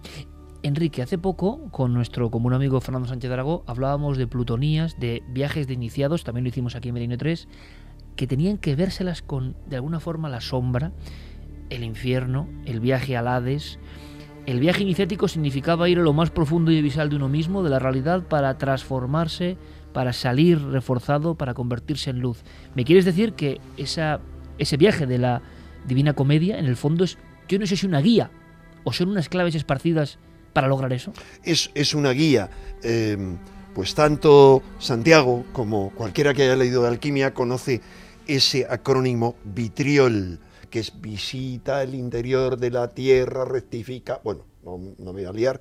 Enrique, hace poco, con nuestro común amigo Fernando Sánchez Aragó, hablábamos de plutonías, de viajes de iniciados, también lo hicimos aquí en Milenio tres, que tenían que vérselas con, de alguna forma, la sombra, el infierno, el viaje al Hades. El viaje iniciático significaba ir a lo más profundo y visceral de uno mismo, de la realidad, para transformarse, para salir reforzado, para convertirse en luz. ¿Me quieres decir que esa, ese viaje de la Divina Comedia, en el fondo, es, yo no sé si una guía o son unas claves esparcidas para lograr eso? Es, es una guía. Eh, pues tanto Santiago como cualquiera que haya leído de alquimia conoce ese acrónimo vitriol, que es visita el interior de la tierra, rectifica... Bueno, no, no me voy a liar.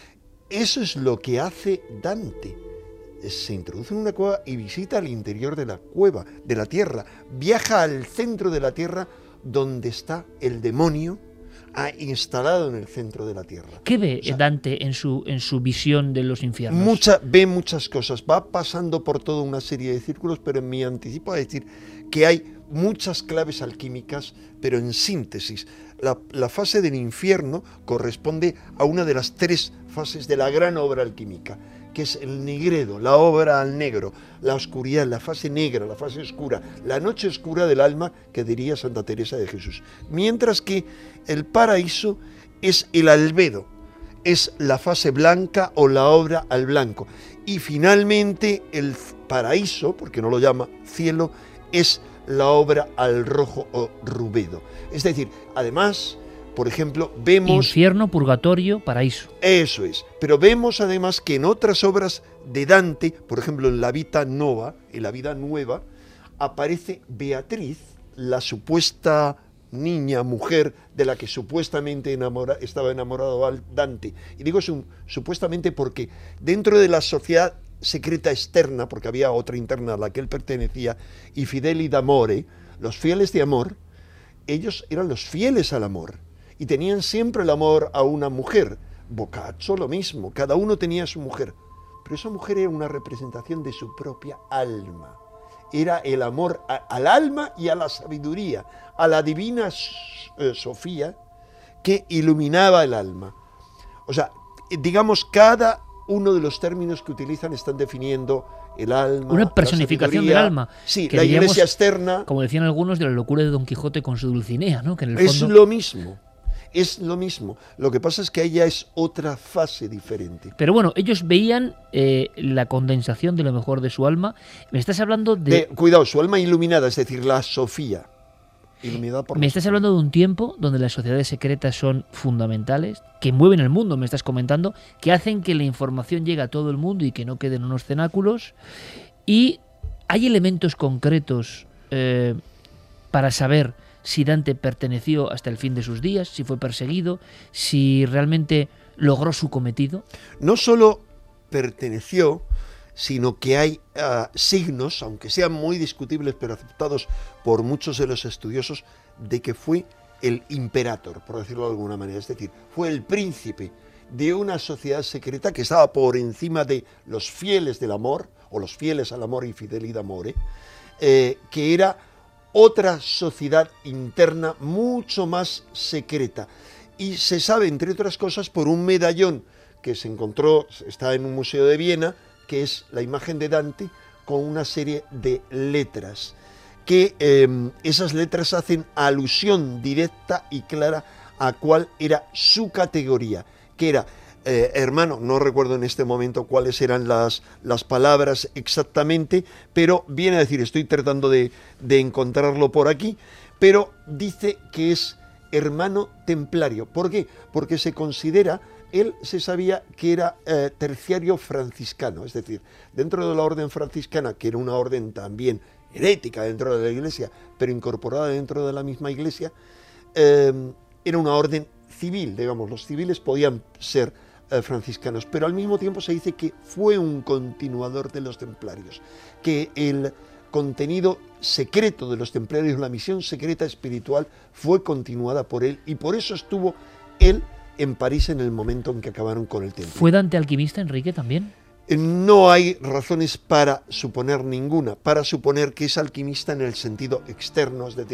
Eso es lo que hace Dante. Se introduce en una cueva y visita el interior de la cueva, de la tierra. Viaja al centro de la tierra donde está el demonio, ha instalado en el centro de la tierra. ¿Qué ve o sea, Dante en su, en su visión de los infiernos? Mucha, ve muchas cosas, va pasando por toda una serie de círculos, pero en mi anticipo a decir que hay muchas claves alquímicas, pero en síntesis. La, la fase del infierno corresponde a una de las tres fases de la gran obra alquímica, que es el nigredo, la obra al negro, la oscuridad, la fase negra, la fase oscura, la noche oscura del alma, que diría Santa Teresa de Jesús. Mientras que el paraíso es el albedo, es la fase blanca o la obra al blanco. Y finalmente el paraíso, porque no lo llama cielo, es la obra al rojo o rubedo. Es decir, además... Por ejemplo, vemos... Infierno, purgatorio, paraíso. Eso es. Pero vemos además que en otras obras de Dante, por ejemplo en la Vita Nova, en la Vida Nueva, aparece Beatriz, la supuesta niña, mujer, de la que supuestamente enamora, estaba enamorado Dante. Y digo su, supuestamente porque dentro de la sociedad secreta externa, porque había otra interna a la que él pertenecía, y fideli d'amore, los fieles de amor, ellos eran los fieles al amor. Y tenían siempre el amor a una mujer. Boccaccio lo mismo, cada uno tenía a su mujer. Pero esa mujer era una representación de su propia alma. Era el amor a, al alma y a la sabiduría, a la divina eh, Sofía, que iluminaba el alma. O sea, digamos, cada uno de los términos que utilizan están definiendo el alma. Una personificación del alma. Sí, que la diríamos, iglesia externa. Como decían algunos, de la locura de Don Quijote con su Dulcinea, ¿no? Que en el es fondo... lo mismo. Es lo mismo. Lo que pasa es que ella es otra fase diferente. Pero bueno, ellos veían eh, la condensación de lo mejor de su alma. Me estás hablando de... de cuidado, su alma iluminada, es decir, la Sofía. Iluminada por me estás Sofía. Hablando de un tiempo donde las sociedades secretas son fundamentales, que mueven el mundo, me estás comentando, que hacen que la información llegue a todo el mundo y que no queden unos cenáculos. Y hay elementos concretos eh, para saber si Dante perteneció hasta el fin de sus días, si fue perseguido, si realmente logró su cometido. No solo perteneció, sino que hay uh, signos, aunque sean muy discutibles, pero aceptados por muchos de los estudiosos, de que fue el imperator, por decirlo de alguna manera, es decir, fue el príncipe de una sociedad secreta que estaba por encima de los fieles del amor, o los fieles al amor y fidelidad amore, eh, que era otra sociedad interna mucho más secreta. Y se sabe, entre otras cosas, por un medallón que se encontró, está en un museo de Viena, que es la imagen de Dante con una serie de letras, que eh, esas letras hacen alusión directa y clara a cuál era su categoría, que era... Eh, hermano, no recuerdo en este momento cuáles eran las, las palabras exactamente, pero viene a decir, estoy tratando de, de encontrarlo por aquí, pero dice que es hermano templario. ¿Por qué? Porque se considera, él se sabía que era eh, terciario franciscano, es decir, dentro de la orden franciscana, que era una orden también herética dentro de la iglesia, pero incorporada dentro de la misma iglesia, eh, era una orden civil, digamos, los civiles podían ser franciscanos, pero al mismo tiempo se dice que fue un continuador de los templarios, que el contenido secreto de los templarios, la misión secreta espiritual, fue continuada por él, y por eso estuvo él en París en el momento en que acabaron con el templo. ¿Fue Dante alquimista, Enrique, también? No hay razones para suponer ninguna, para suponer que es alquimista en el sentido externo, es decir,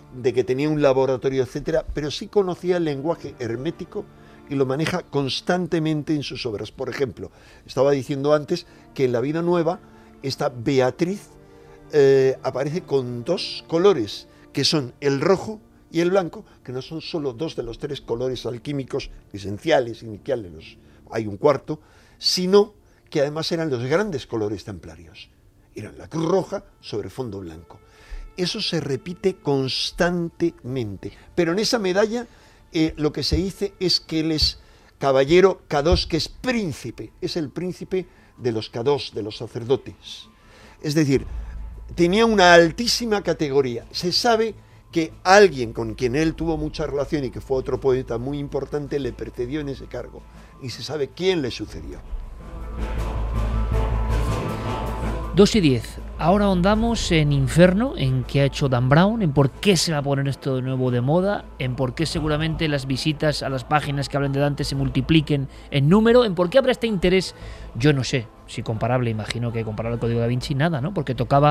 de que tenía un laboratorio, etcétera, pero sí conocía el lenguaje hermético y lo maneja constantemente en sus obras. Por ejemplo, estaba diciendo antes que en La Vida Nueva esta Beatriz eh, aparece con dos colores, que son el rojo y el blanco, que no son solo dos de los tres colores alquímicos esenciales, iniciales, los, hay un cuarto, sino que además eran los grandes colores templarios. Eran la cruz roja sobre fondo blanco. Eso se repite constantemente, pero en esa medalla eh, lo que se dice es que él es caballero K dos, que es príncipe, es el príncipe de los K dos, de los sacerdotes. Es decir, tenía una altísima categoría. Se sabe que alguien con quien él tuvo mucha relación y que fue otro poeta muy importante le precedió en ese cargo, y se sabe quién le sucedió. dos y diez. Ahora ahondamos en Inferno, en qué ha hecho Dan Brown, en por qué se va a poner esto de nuevo de moda, en por qué seguramente las visitas a las páginas que hablan de Dante se multipliquen en número, en por qué habrá este interés, yo no sé, si comparable, imagino que comparable al Código da Vinci, nada, ¿no? Porque tocaba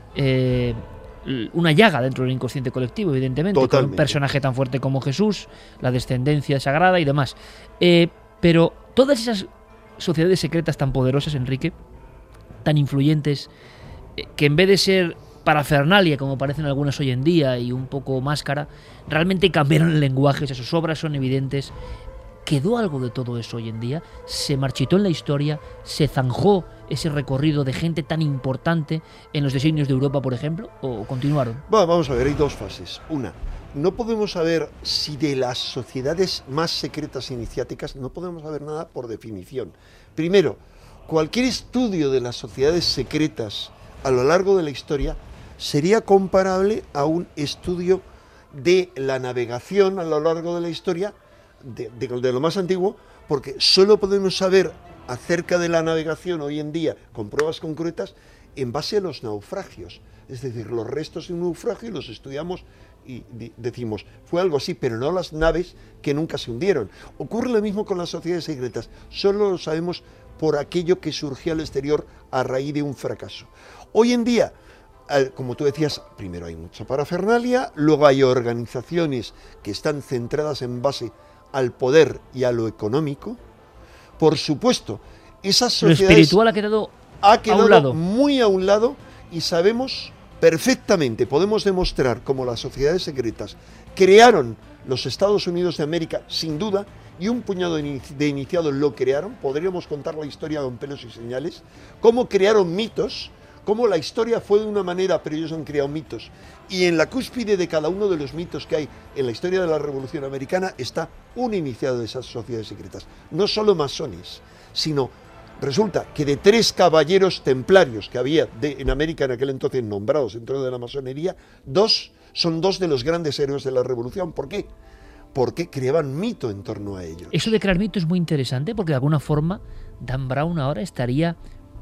eh, una llaga dentro del inconsciente colectivo, evidentemente, Totalmente. con un personaje tan fuerte como Jesús, la descendencia sagrada y demás. Eh, pero todas esas sociedades secretas tan poderosas, Enrique, tan influyentes, que en vez de ser parafernalia, como parecen algunas hoy en día, y un poco máscara, realmente cambiaron el lenguaje, sus obras son evidentes. ¿Quedó algo de todo eso hoy en día? ¿Se marchitó en la historia? ¿Se zanjó ese recorrido de gente tan importante en los designios de Europa, por ejemplo? ¿O continuaron? Bueno, vamos a ver, hay dos fases. Una, no podemos saber si de las sociedades más secretas iniciáticas, no podemos saber nada por definición. Primero, cualquier estudio de las sociedades secretas a lo largo de la historia sería comparable a un estudio de la navegación a lo largo de la historia, de, de, de lo más antiguo, porque solo podemos saber acerca de la navegación hoy en día con pruebas concretas en base a los naufragios. Es decir, los restos de un naufragio los estudiamos y decimos, fue algo así, pero no las naves que nunca se hundieron. Ocurre lo mismo con las sociedades secretas, solo lo sabemos por aquello que surgió al exterior a raíz de un fracaso. Hoy en día, como tú decías, primero hay mucha parafernalia, luego hay organizaciones que están centradas en base al poder y a lo económico. Por supuesto, esas sociedades... Lo espiritual ha quedado, ha quedado a un lado. muy a un lado, y sabemos perfectamente, podemos demostrar cómo las sociedades secretas crearon los Estados Unidos de América, sin duda, y un puñado de iniciados lo crearon. Podríamos contar la historia con pelos y señales, cómo crearon mitos, cómo la historia fue de una manera, pero ellos han creado mitos. Y en la cúspide de cada uno de los mitos que hay en la historia de la Revolución Americana está un iniciado de esas sociedades secretas. No solo masones, sino resulta que de tres caballeros templarios que había de, en América en aquel entonces nombrados dentro de la masonería, dos son dos de los grandes héroes de la Revolución. ¿Por qué? Porque creaban mito en torno a ellos. Eso de crear mito es muy interesante, porque de alguna forma Dan Brown ahora estaría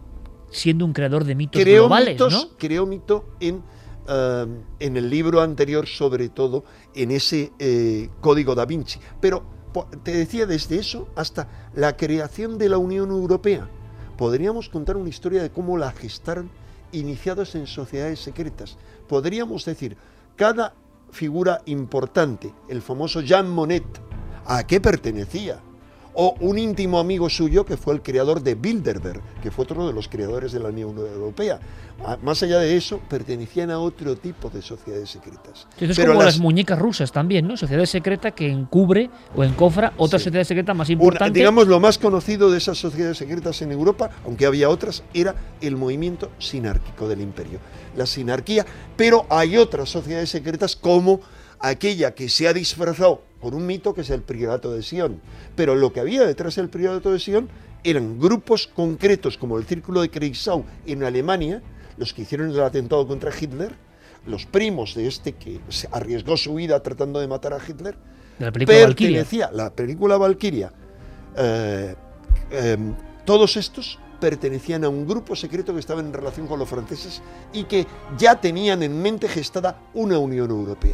siendo un creador de mitos creó globales, mitos, ¿no? Creó mito en, uh, en el libro anterior, sobre todo en ese eh, Código da Vinci. Pero te decía, desde eso hasta la creación de la Unión Europea. Podríamos contar una historia de cómo la gestaron iniciados en sociedades secretas. Podríamos decir, cada figura importante, el famoso Jean Monnet, ¿a qué pertenecía? O un íntimo amigo suyo que fue el creador de Bilderberg, que fue otro de los creadores de la Unión Europea. Más allá de eso, pertenecían a otro tipo de sociedades secretas. Esto es Pero como las, las muñecas rusas también, ¿no? Sociedad secreta que encubre o encofra otra sí. sociedad secreta más importante. Una, digamos, lo más conocido de esas sociedades secretas en Europa, aunque había otras, era el movimiento sinárquico del imperio. La sinarquía, pero hay otras sociedades secretas como aquella que se ha disfrazado por un mito, que es el Priorato de Sion. Pero lo que había detrás del Priorato de Sion eran grupos concretos, como el Círculo de Kreisau en Alemania, los que hicieron el atentado contra Hitler, los primos de este que se arriesgó su vida tratando de matar a Hitler. De la película pertenecía, Valkyria. La película Valkyria. Eh, eh, todos estos pertenecían a un grupo secreto que estaba en relación con los franceses y que ya tenían en mente gestada una Unión Europea.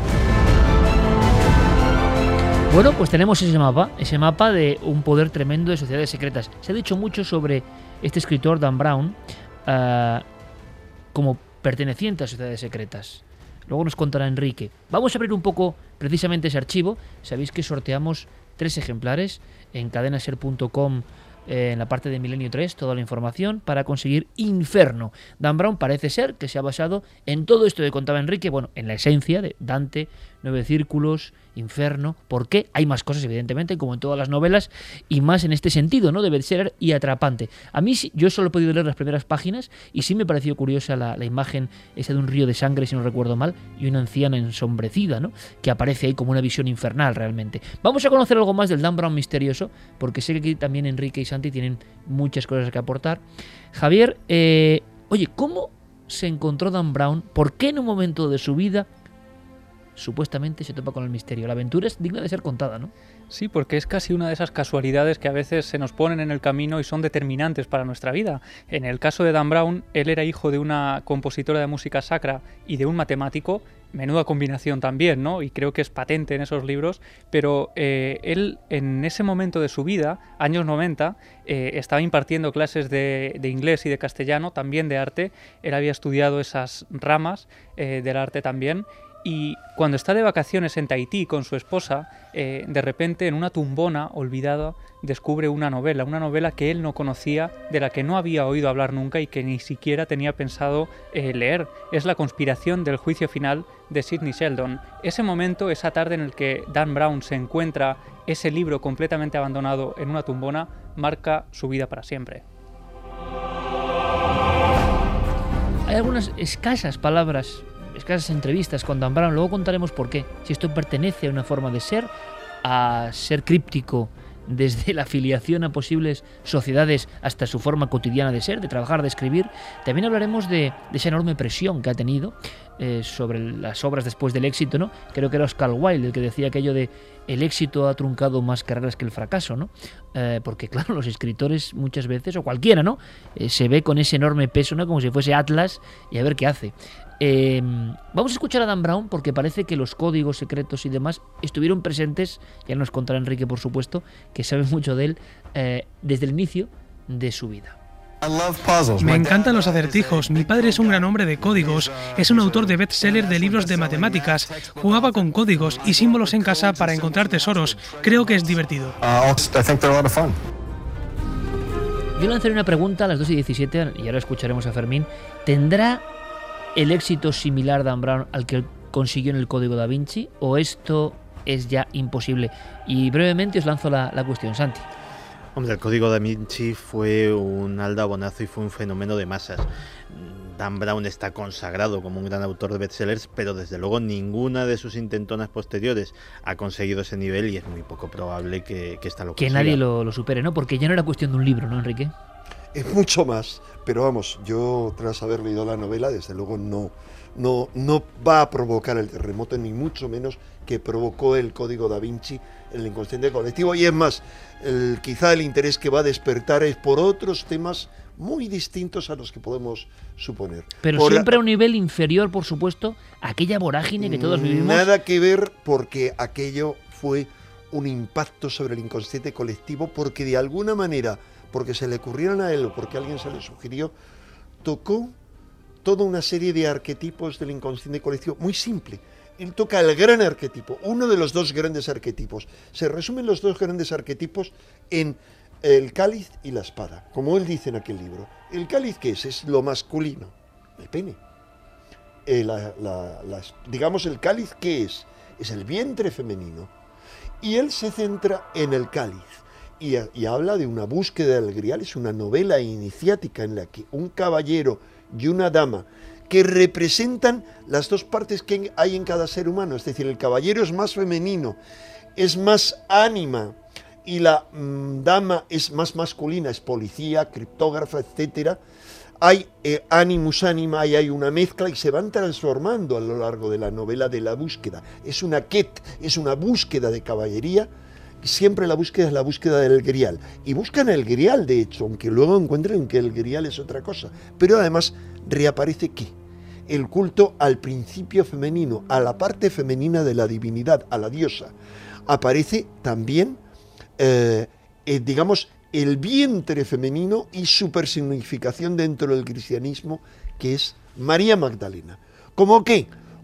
Bueno, pues tenemos ese mapa, ese mapa de un poder tremendo de sociedades secretas. Se ha dicho mucho sobre este escritor, Dan Brown, uh, como perteneciente a sociedades secretas. luego nos contará Enrique. Vamos a abrir un poco precisamente ese archivo. Sabéis que sorteamos tres ejemplares en cadena ser punto com, eh, en la parte de Milenio tres, toda la información para conseguir Inferno. Dan Brown parece ser que se ha basado en todo esto que contaba Enrique, bueno, en la esencia de Dante, Nueve Círculos, Inferno. ¿Por qué? Hay más cosas, evidentemente, como en todas las novelas, y más en este sentido, ¿no? De bestseller y atrapante. A mí, yo solo he podido leer las primeras páginas y sí me pareció curiosa la, la imagen esa de un río de sangre, si no recuerdo mal, y una anciana ensombrecida, ¿no? Que aparece ahí como una visión infernal, realmente. Vamos a conocer algo más del Dan Brown misterioso, porque sé que aquí también Enrique y Santi tienen muchas cosas que aportar. Javier, eh, oye, ¿cómo se encontró Dan Brown? ¿Por qué en un momento de su vida supuestamente se topa con el misterio? La aventura es digna de ser contada, ¿no? Sí, porque es casi una de esas casualidades que a veces se nos ponen en el camino y son determinantes para nuestra vida. En el caso de Dan Brown, él era hijo de una compositora de música sacra y de un matemático. Menuda combinación también, ¿no? Y creo que es patente en esos libros, pero eh, él en ese momento de su vida, años noventa, eh, estaba impartiendo clases de, de inglés y de castellano, también de arte. Él había estudiado esas ramas eh, del arte también. Y cuando está de vacaciones en Tahití con su esposa, eh, de repente en una tumbona olvidada descubre una novela, una novela que él no conocía, de la que no había oído hablar nunca y que ni siquiera tenía pensado eh, leer. Es La conspiración del juicio final de Sidney Sheldon. Ese momento, esa tarde en el que Dan Brown se encuentra ese libro completamente abandonado en una tumbona, marca su vida para siempre. Hay algunas escasas palabras, escasas entrevistas con Dan Brown, luego contaremos por qué. Si esto pertenece a una forma de ser, a ser críptico desde la afiliación a posibles sociedades hasta su forma cotidiana de ser, de trabajar, de escribir. También hablaremos de, de esa enorme presión que ha tenido eh, sobre las obras después del éxito, ¿no? Creo que era Oscar Wilde el que decía aquello de el éxito ha truncado más carreras que el fracaso, ¿no? Eh, porque claro, los escritores muchas veces, o cualquiera, ¿no? Eh, se ve con ese enorme peso, ¿no? Como si fuese Atlas y a ver qué hace. Eh, vamos a escuchar a Dan Brown porque parece que los códigos secretos y demás estuvieron presentes, ya nos contará Enrique por supuesto, que sabe mucho de él, eh, desde el inicio de su vida. Me encantan los acertijos. Mi padre es un gran hombre de códigos. Es un autor de bestseller de libros de matemáticas. Jugaba con códigos y símbolos en casa para encontrar tesoros. Creo que es divertido. Yo lanzaré una pregunta a las dos y diecisiete y ahora escucharemos a Fermín. ¿Tendrá el éxito similar Dan Brown al que consiguió en el Código Da Vinci o esto es ya imposible? Y brevemente os lanzo la, la cuestión, Santi. Hombre, el Código Da Vinci fue un aldabonazo y fue un fenómeno de masas. Dan Brown está consagrado como un gran autor de bestsellers, pero desde luego ninguna de sus intentonas posteriores ha conseguido ese nivel y es muy poco probable que, que esta lo consiga. Que nadie lo, lo supere, ¿no? Porque ya no era cuestión de un libro, ¿no, Enrique? Es mucho más, pero vamos, yo tras haber leído la novela, desde luego no, no, no va a provocar el terremoto, ni mucho menos que provocó el Código Da Vinci en el inconsciente colectivo. Y es más, el, quizá el interés que va a despertar es por otros temas muy distintos a los que podemos suponer. Pero por siempre la, a un nivel inferior, por supuesto, a aquella vorágine que todos vivimos. Nada que ver, porque aquello fue un impacto sobre el inconsciente colectivo, porque de alguna manera, porque se le ocurrieron a él o porque alguien se le sugirió, tocó toda una serie de arquetipos del inconsciente colectivo, muy simple. Él toca el gran arquetipo, uno de los dos grandes arquetipos. Se resumen los dos grandes arquetipos en el cáliz y la espada, como él dice en aquel libro. ¿El cáliz qué es? Es lo masculino, el pene. Eh, la, la, la, digamos, el cáliz ¿qué es? Es el vientre femenino. Y él se centra en el cáliz. Y, y habla de una búsqueda del grial. Es una novela iniciática en la que un caballero y una dama que representan las dos partes que hay en cada ser humano, es decir, el caballero es más femenino, es más ánima, y la mmm, dama es más masculina, es policía, criptógrafa, etcétera. Hay eh, animus anima, y hay una mezcla y se van transformando a lo largo de la novela de la búsqueda. Es una quête, es una búsqueda de caballería. Siempre la búsqueda es la búsqueda del grial. Y buscan el grial, de hecho, aunque luego encuentren que el grial es otra cosa. Pero además reaparece ¿qué? El culto al principio femenino, a la parte femenina de la divinidad, a la diosa. Aparece también, eh, eh, digamos, el vientre femenino y su personificación dentro del cristianismo, que es María Magdalena. ¿Cómo qué?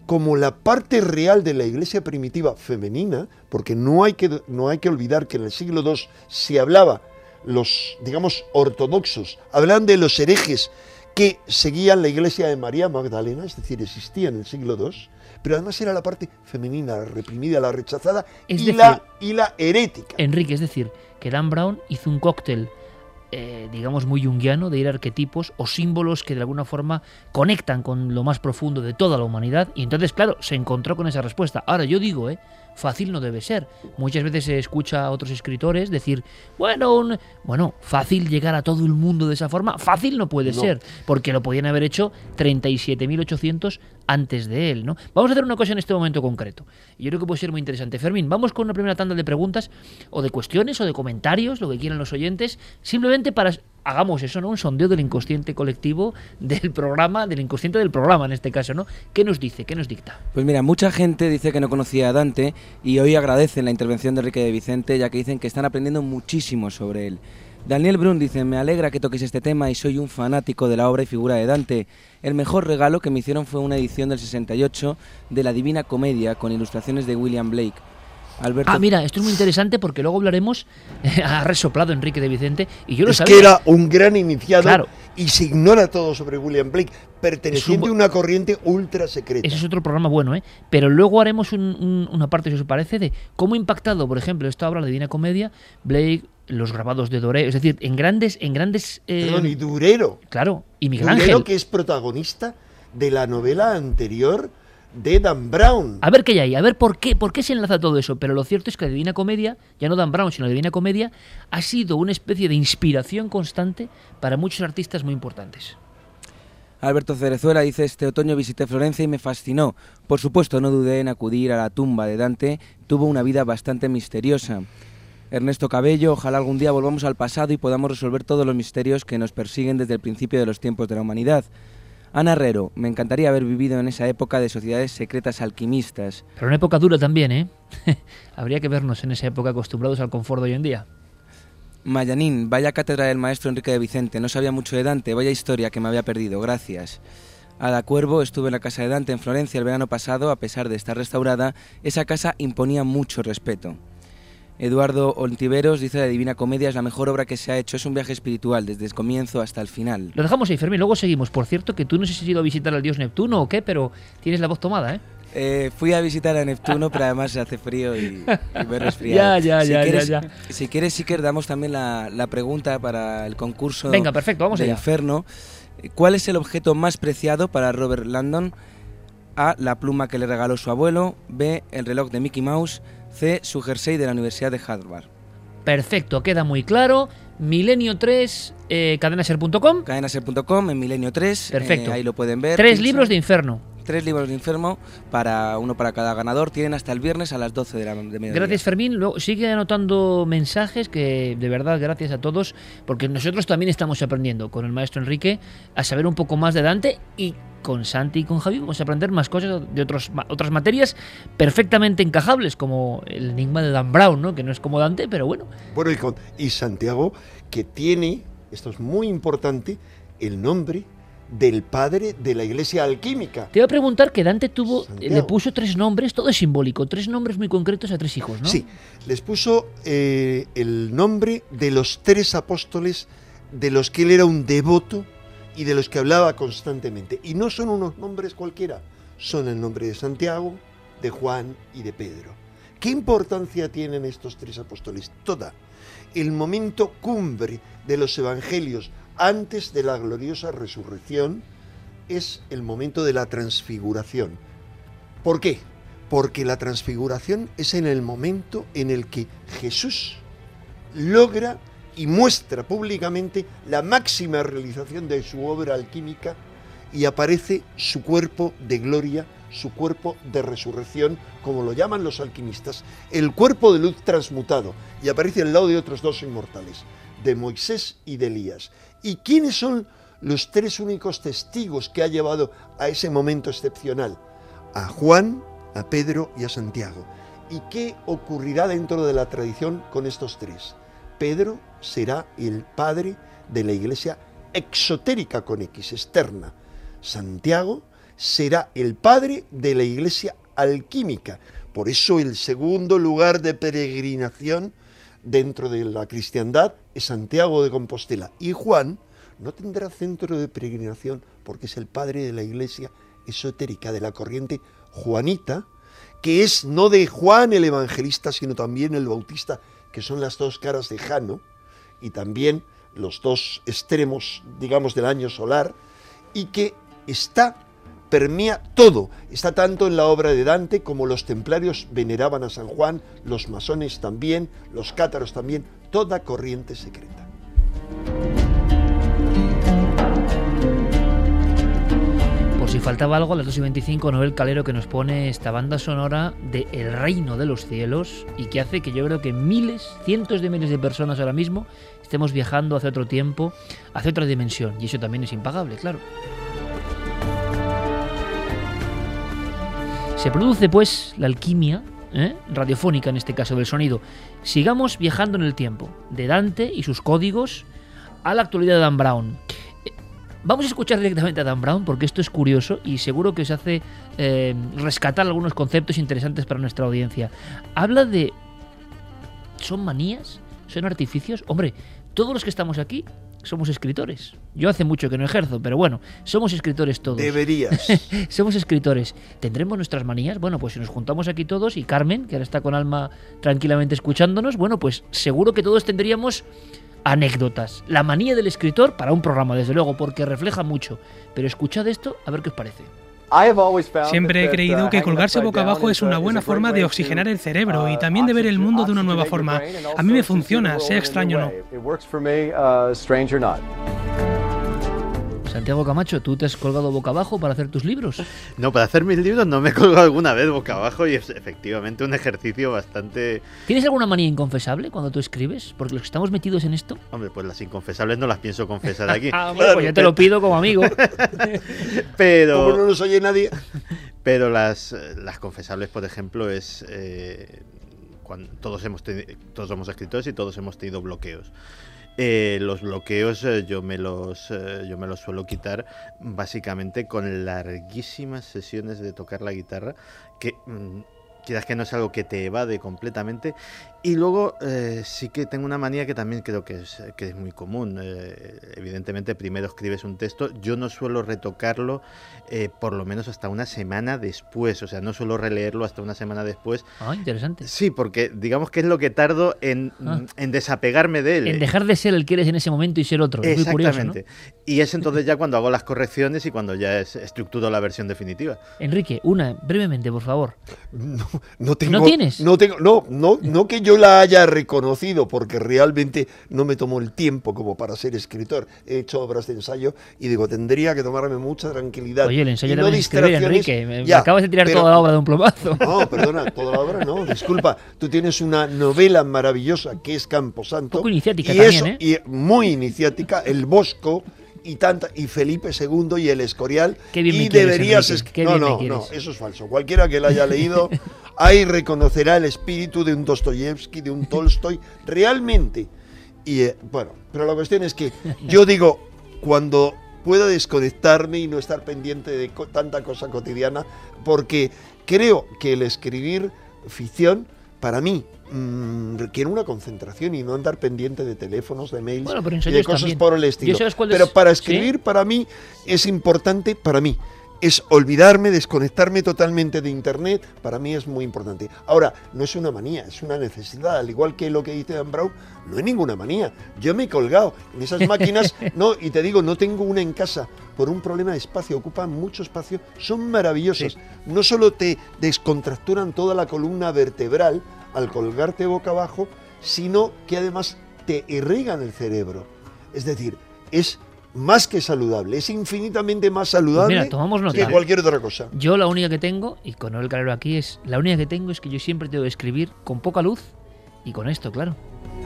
como la parte real de la iglesia primitiva femenina, porque no hay que, no hay que olvidar que en el siglo segundo se hablaba, los, digamos, ortodoxos, hablaban de los herejes que seguían la iglesia de María Magdalena, es decir, existía en el siglo segundo, pero además era la parte femenina, la reprimida, la rechazada es y, decir, la, y la herética. Enrique, es decir, que Dan Brown hizo un cóctel, eh, digamos, muy junguiano, de ir a arquetipos o símbolos que de alguna forma conectan con lo más profundo de toda la humanidad, y entonces, claro, se encontró con esa respuesta. Ahora, yo digo, eh, fácil no debe ser. Muchas veces se escucha a otros escritores decir, bueno, un... bueno, fácil llegar a todo el mundo de esa forma, fácil no puede no. ser, porque lo podían haber hecho treinta y siete mil ochocientos antes de él, ¿no? Vamos a hacer una cosa en este momento concreto, y yo creo que puede ser muy interesante. Fermín, vamos con una primera tanda de preguntas, o de cuestiones, o de comentarios, lo que quieran los oyentes, simplemente para... hagamos eso, ¿no? Un sondeo del inconsciente colectivo del programa, del inconsciente del programa en este caso, ¿no? ¿Qué nos dice? ¿Qué nos dicta? Pues mira, mucha gente dice que no conocía a Dante y hoy agradecen la intervención de Enrique de Vicente, ya que dicen que están aprendiendo muchísimo sobre él. Daniel Brun dice, me alegra que toquéis este tema y soy un fanático de la obra y figura de Dante. El mejor regalo que me hicieron fue una edición del sesenta y ocho de la Divina Comedia con ilustraciones de William Blake. Alberto... Ah, mira, esto es muy interesante porque luego hablaremos, eh, ha resoplado Enrique de Vicente y yo lo es sabía. Es que era un gran iniciado, claro. Y se ignora todo sobre William Blake, perteneciente un... a una corriente ultra secreta. Ese es otro programa bueno, ¿eh? Pero luego haremos un, un, una parte, si os parece, de cómo ha impactado, por ejemplo, esta obra, la Divina Comedia, Blake, los grabados de Doré, es decir, en grandes... en grandes eh... Perdón, y Durero. Claro, y Miguel Durero, Ángel. que es protagonista de la novela anterior de Dan Brown. A ver qué hay, a ver por qué, por qué se enlaza todo eso, pero lo cierto es que la Divina Comedia, ya no Dan Brown, sino la Divina Comedia, ha sido una especie de inspiración constante para muchos artistas muy importantes. Alberto Cerezuela dice, este otoño visité Florencia y me fascinó. Por supuesto, no dudé en acudir a la tumba de Dante, tuvo una vida bastante misteriosa. Ernesto Cabello, ojalá algún día volvamos al pasado y podamos resolver todos los misterios que nos persiguen desde el principio de los tiempos de la humanidad. Ana Herrero, me encantaría haber vivido en esa época de sociedades secretas alquimistas. Pero una época dura también, ¿eh? Habría que vernos en esa época acostumbrados al confort de hoy en día. Mayanín, vaya cátedra del maestro Enrique de Vicente, no sabía mucho de Dante, vaya historia que me había perdido, gracias. Ada Cuervo, estuve en la casa de Dante en Florencia el verano pasado, a pesar de estar restaurada, esa casa imponía mucho respeto. Eduardo Ontiveros dice la Divina Comedia es la mejor obra que se ha hecho, es un viaje espiritual desde el comienzo hasta el final. Lo dejamos ahí, Fermín, luego seguimos. Por cierto, que tú no sé si has ido a visitar al dios Neptuno o qué, pero tienes la voz tomada, ¿eh? Eh, fui a visitar a Neptuno, pero además hace frío y, y me he resfriado. ya, ya, si ya, quieres, ya, ya. Si quieres, Iker, damos también la, la pregunta para el concurso. Venga, perfecto, vamos de allá. Inferno. ¿Cuál es el objeto más preciado para Robert Landon? A, la pluma que le regaló su abuelo. B, el reloj de Mickey Mouse. C, su jersey de la Universidad de Harvard. Perfecto, queda muy claro. Milenio tres, eh, cadenaser punto com. cadenaser punto com, en Milenio tres. Perfecto. Eh, ahí lo pueden ver. Tres Pizza. libros de Inferno. Tres libros de Inferno, para uno para cada ganador. Tienen hasta el viernes a las doce de la de mediodía. Gracias, Fermín. Luego sigue anotando mensajes que, de verdad, gracias a todos, porque nosotros también estamos aprendiendo con el maestro Enrique a saber un poco más de Dante, y con Santi y con Javi vamos a aprender más cosas de otros, otras materias perfectamente encajables, como el enigma de Dan Brown, ¿no? Que no es como Dante, pero bueno. Bueno, y, con, y Santiago, que tiene, esto es muy importante, el nombre del padre de la iglesia alquímica. Te iba a preguntar que Dante tuvo, Santiago. le puso tres nombres, todo es simbólico, tres nombres muy concretos a tres hijos, ¿no? Sí, les puso eh, el nombre de los tres apóstoles de los que él era un devoto y de los que hablaba constantemente. Y no son unos nombres cualquiera, son el nombre de Santiago, de Juan y de Pedro. ¿Qué importancia tienen estos tres apóstoles? Toda. El momento cumbre de los evangelios antes de la gloriosa resurrección es el momento de la transfiguración. ¿Por qué? Porque la transfiguración es en el momento en el que Jesús logra y muestra públicamente la máxima realización de su obra alquímica y aparece su cuerpo de gloria, su cuerpo de resurrección, como lo llaman los alquimistas, el cuerpo de luz transmutado, y aparece al lado de otros dos inmortales, de Moisés y de Elías. ¿Y quiénes son los tres únicos testigos que ha llevado a ese momento excepcional? A Juan, a Pedro y a Santiago. ¿Y qué ocurrirá dentro de la tradición con estos tres? Pedro será el padre de la iglesia exotérica con X, externa. Santiago será el padre de la iglesia alquímica. Por eso el segundo lugar de peregrinación dentro de la cristiandad es Santiago de Compostela. Y Juan no tendrá centro de peregrinación porque es el padre de la iglesia esotérica, de la corriente juanita, que es no de Juan el evangelista, sino también el bautista, que son las dos caras de Jano, y también los dos extremos, digamos, del año solar, y que está, permea todo, está tanto en la obra de Dante como los templarios veneraban a San Juan, los masones también, los cátaros también, toda corriente secreta. Por si faltaba algo, a las dos y veinticinco, Noel Calero, que nos pone esta banda sonora de El Reino de los Cielos y que hace que yo creo que miles, cientos de miles de personas ahora mismo estemos viajando hacia otro tiempo, hacia otra dimensión, y eso también es impagable, claro. Se produce pues la alquimia, ¿eh? radiofónica en este caso del sonido. Sigamos viajando en el tiempo, de Dante y sus códigos a la actualidad de Dan Brown. Vamos a escuchar directamente a Dan Brown porque esto es curioso y seguro que os hace eh, rescatar algunos conceptos interesantes para nuestra audiencia. Habla de... ¿Son manías? ¿Son artificios? Hombre, todos los que estamos aquí somos escritores. Yo hace mucho que no ejerzo, pero bueno, somos escritores todos. Deberías. Somos escritores. ¿Tendremos nuestras manías? Bueno, pues si nos juntamos aquí todos y Carmen, que ahora está con Alma tranquilamente escuchándonos, bueno, pues seguro que todos tendríamos anécdotas. La manía del escritor para un programa, desde luego, porque refleja mucho. Pero escuchad esto, a ver qué os parece. Siempre he creído que colgarse boca abajo es una buena forma de oxigenar el cerebro y también de ver el mundo de una nueva forma. A mí me funciona, sea extraño o no. Santiago Camacho, ¿tú te has colgado boca abajo para hacer tus libros? No, para hacer mis libros no me he colgado alguna vez boca abajo y es efectivamente un ejercicio bastante... ¿Tienes alguna manía inconfesable cuando tú escribes? Porque los que estamos metidos en esto... Hombre, pues las inconfesables no las pienso confesar aquí. Ah, bueno, pues yo te lo pido como amigo. Pero... Como no los oye nadie. Pero las, las confesables, por ejemplo, es... Eh, cuando todos, hemos tenido, todos somos escritores y todos hemos tenido bloqueos. Eh, los bloqueos eh, yo me los eh, yo me los suelo quitar básicamente con larguísimas sesiones de tocar la guitarra que mm, quizás que no es algo que te evade completamente. Y luego eh, sí que tengo una manía que también creo que es, que es muy común. Eh, evidentemente primero escribes un texto, yo no suelo retocarlo eh, por lo menos hasta una semana después, o sea, no suelo releerlo hasta una semana después. Ah, interesante. Sí, porque digamos que es lo que tardo en, ah. en desapegarme de él. En dejar de ser el que eres en ese momento y ser otro. Es muy curioso, ¿no? Y es entonces ya cuando hago las correcciones y cuando ya es, estructuro la versión definitiva. Enrique, una, brevemente, por favor. No, no tengo... ¿No tienes? No, tengo, no, no, no que yo la haya reconocido, porque realmente no me tomó el tiempo como para ser escritor. He hecho obras de ensayo y digo, tendría que tomarme mucha tranquilidad. Oye, el ensayo y no también escribir, Enrique. Me, ya, me acabas de tirar pero, toda la obra de un plomazo. No, perdona, toda la obra no, disculpa. Tú tienes una novela maravillosa que es Camposanto. Un poco iniciática y también, eso, ¿eh? Y muy iniciática, El Bosco y tanta y Felipe segundo y El Escorial. Qué bien y me quieres, deberías Enrique, qué no, bien no, me quieres. no, eso es falso. Cualquiera que la haya leído ahí reconocerá el espíritu de un Dostoyevsky, de un Tolstoy, realmente. Y eh, bueno, pero la cuestión es que yo digo, cuando pueda desconectarme y no estar pendiente de co- tanta cosa cotidiana, porque creo que el escribir ficción, para mí, mmm, requiere una concentración y no andar pendiente de teléfonos, de mails bueno, pero y de cosas también. por el estilo. Pero es? para escribir, ¿sí? Para mí, es importante, para mí, es olvidarme, desconectarme totalmente de internet, para mí es muy importante. Ahora, no es una manía, es una necesidad, al igual que lo que dice Dan Brown, no es ninguna manía. Yo me he colgado en esas máquinas, no, y te digo, no tengo una en casa, por un problema de espacio, ocupan mucho espacio, son maravillosos. Sí. No solo te descontracturan toda la columna vertebral al colgarte boca abajo, sino que además te irrigan el cerebro. Es decir, es más que saludable, es infinitamente más saludable pues mira, tomamos nota. que cualquier otra cosa. Yo la única que tengo, y con Noel Calero aquí, es la única que tengo es que yo siempre tengo que escribir con poca luz y con esto, claro.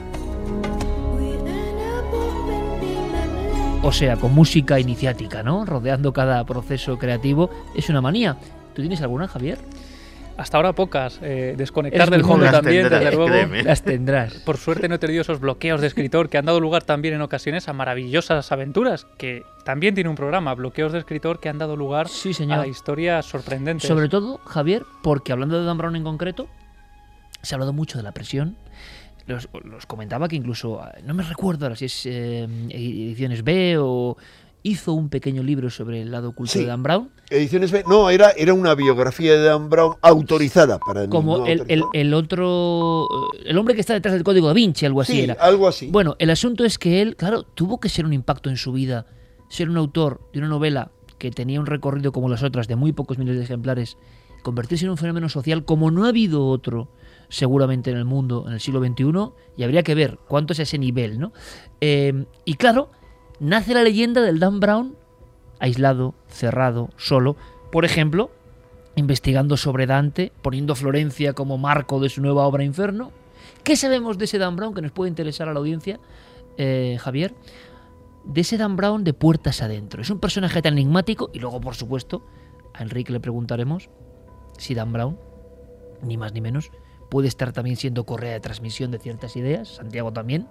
O sea, con música iniciática, ¿no? Rodeando cada proceso creativo. Es una manía. ¿Tú tienes alguna, Javier? hasta ahora pocas. Eh, desconectar Eres del muy mundo joven. también, Las desde tendrás, luego. créeme. Las tendrás. Por suerte no he tenido esos bloqueos de escritor que han dado lugar también en ocasiones a maravillosas aventuras, que también tiene un programa, bloqueos de escritor, que han dado lugar Sí, señor. a historias sorprendentes. Sobre todo, Javier, porque hablando de Dan Brown en concreto, se ha hablado mucho de la presión. Los, los comentaba que incluso, no me recuerdo ahora si es eh, Ediciones B o hizo un pequeño libro sobre el lado oculto Sí. de Dan Brown. Ediciones B, no, era, era una biografía de Dan Brown autorizada para mí. Como no el, el, autorizada. el otro, el hombre que está detrás del Código Da Vinci, algo así Sí, era. algo así. Bueno, el asunto es que él, claro, tuvo que ser un impacto en su vida, ser un autor de una novela que tenía un recorrido como las otras, de muy pocos miles de ejemplares, convertirse en un fenómeno social como no ha habido otro seguramente en el mundo en el siglo veintiuno, y habría que ver cuánto es ese nivel, ¿no? Eh, y claro, nace la leyenda del Dan Brown aislado, cerrado, solo, por ejemplo, investigando sobre Dante, poniendo Florencia como marco de su nueva obra Inferno. ¿Qué sabemos de ese Dan Brown que nos puede interesar a la audiencia, eh, Javier? De ese Dan Brown de puertas adentro. Es un personaje tan enigmático, y luego, por supuesto, a Enrique le preguntaremos si Dan Brown, ni más ni menos, puede estar también siendo correa de transmisión de ciertas ideas, Santiago también,